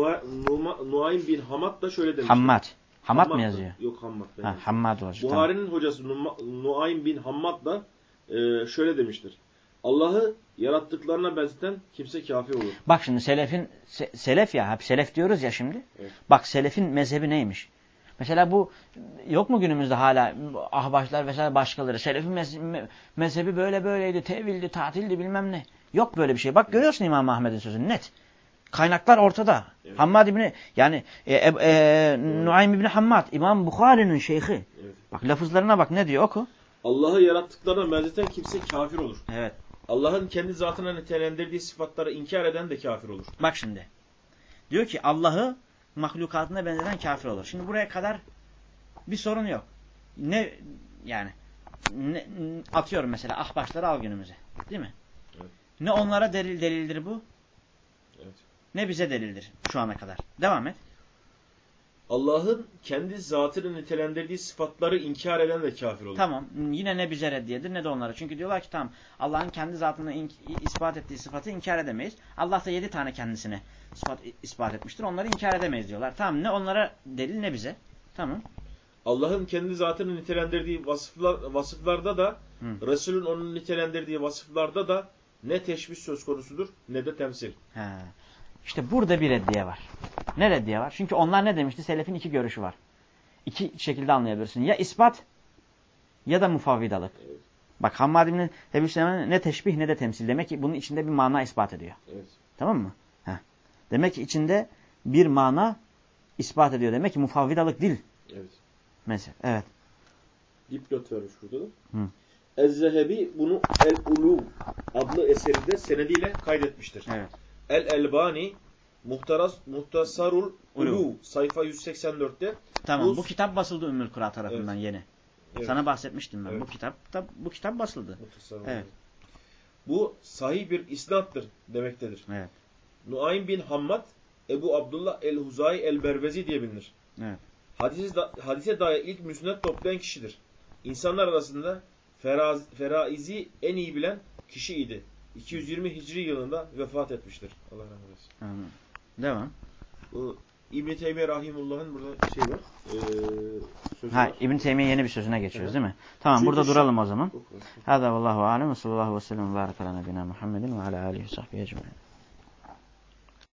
Nuaym bin Hamad da şöyle demiştir. Hammad. Hammad mı yazıyor? Yok Hammad. Ha, Hammad olacak. Buhari'nin tamam. hocası Nuaym bin Hammad da e, şöyle demiştir. Allah'ı yarattıklarına benzeten kimse kafir olur. Bak şimdi selefin se, selef ya hep selef diyoruz ya şimdi. Evet. Bak selefin mezhebi neymiş? Mesela bu yok mu günümüzde hala ahbaşlar vesaire başkaları selefin mezhebi, mezhebi böyle böyleydi, tevildi, tatildi bilmem ne. Yok böyle bir şey. Bak görüyorsun İmam Ahmed'in sözünü net. Kaynaklar ortada. Evet. Hammad İbni yani e, e, e, Nuaym İbni Hammad İmam Bukhari'nin şeyhi. Evet. Bak lafızlarına bak ne diyor oku. Allah'ı yarattıklarına benzeten kimse kafir olur. Evet. Allah'ın kendi zatına nitelendirdiği sıfatları inkar eden de kafir olur. Bak şimdi. Diyor ki Allah'ı mahlukatına benzeten kafir olur. Şimdi buraya kadar bir sorun yok. Ne yani ne, atıyorum mesela ahbaşları al günümüze. Değil mi? Evet. Ne onlara delil delildir bu? Evet. Ne bize delildir şu ana kadar. Devam et. Allah'ın kendi zatını nitelendirdiği sıfatları inkar eden de kafir olur. Tamam. Yine ne bize reddiyedir ne de onlara. Çünkü diyorlar ki tamam Allah'ın kendi zatını ispat ettiği sıfatı inkar edemeyiz. Allah da yedi tane kendisine sıfat ispat etmiştir. Onları inkar edemeyiz diyorlar. Tamam ne onlara delil ne bize. Tamam. Allah'ın kendi zatını nitelendirdiği vasıflar, vasıflarda da Hı. Resul'ün onun nitelendirdiği vasıflarda da ne teşbih söz konusudur ne de temsil. He. İşte burada bir reddiye var. Ne reddiye var? Çünkü onlar ne demişti? Selefin iki görüşü var. İki şekilde anlayabilirsin. Ya ispat ya da mufavvidalık. Evet. Bak Hammad İbni Ebu'l ne teşbih ne de temsil. Demek ki bunun içinde bir mana ispat ediyor. Evet. Tamam mı? Heh. Demek ki içinde bir mana ispat ediyor. Demek ki mufavvidalık dil. Evet. Mesela. Evet. Dipnot vermiş burada da. Ez-Zehebi bunu El-Ulûm adlı eserinde senediyle kaydetmiştir. Evet. El-Elbani Muhtaras, Muhtasarul Ulu sayfa yüz seksen dörtte. Tamam bu, bu kitap basıldı Ümmül Kura tarafından evet. yeni. Evet. Sana bahsetmiştim ben. Evet. Bu kitap bu kitap basıldı. Evet. Bu sahih bir isnattır demektedir. Evet. Nuaym bin Hammad Ebu Abdullah el-Huzai el-Bervezi diye bilinir. Evet. Hadise, da, hadise dair ilk müsned toplayan kişidir. İnsanlar arasında feraz, feraizi en iyi bilen kişiydi. iki yüz yirmi Hicri yılında vefat etmiştir. Allah rahmet eylesin. Tamam. Devam. Bu İbn-i Teymiye Rahimullah'ın burada şey var. E, ha, İbn-i Teymiye yeni bir sözüne geçiyoruz evet. değil mi? Tamam çünkü burada şu, duralım o zaman. Hâzâ vallâhu âlem ve sallallahu aleyhi ve sellem ve bârekâ alâ nebînâ Muhammedin ve alâ âlihi ve sahbihi ecmaîn.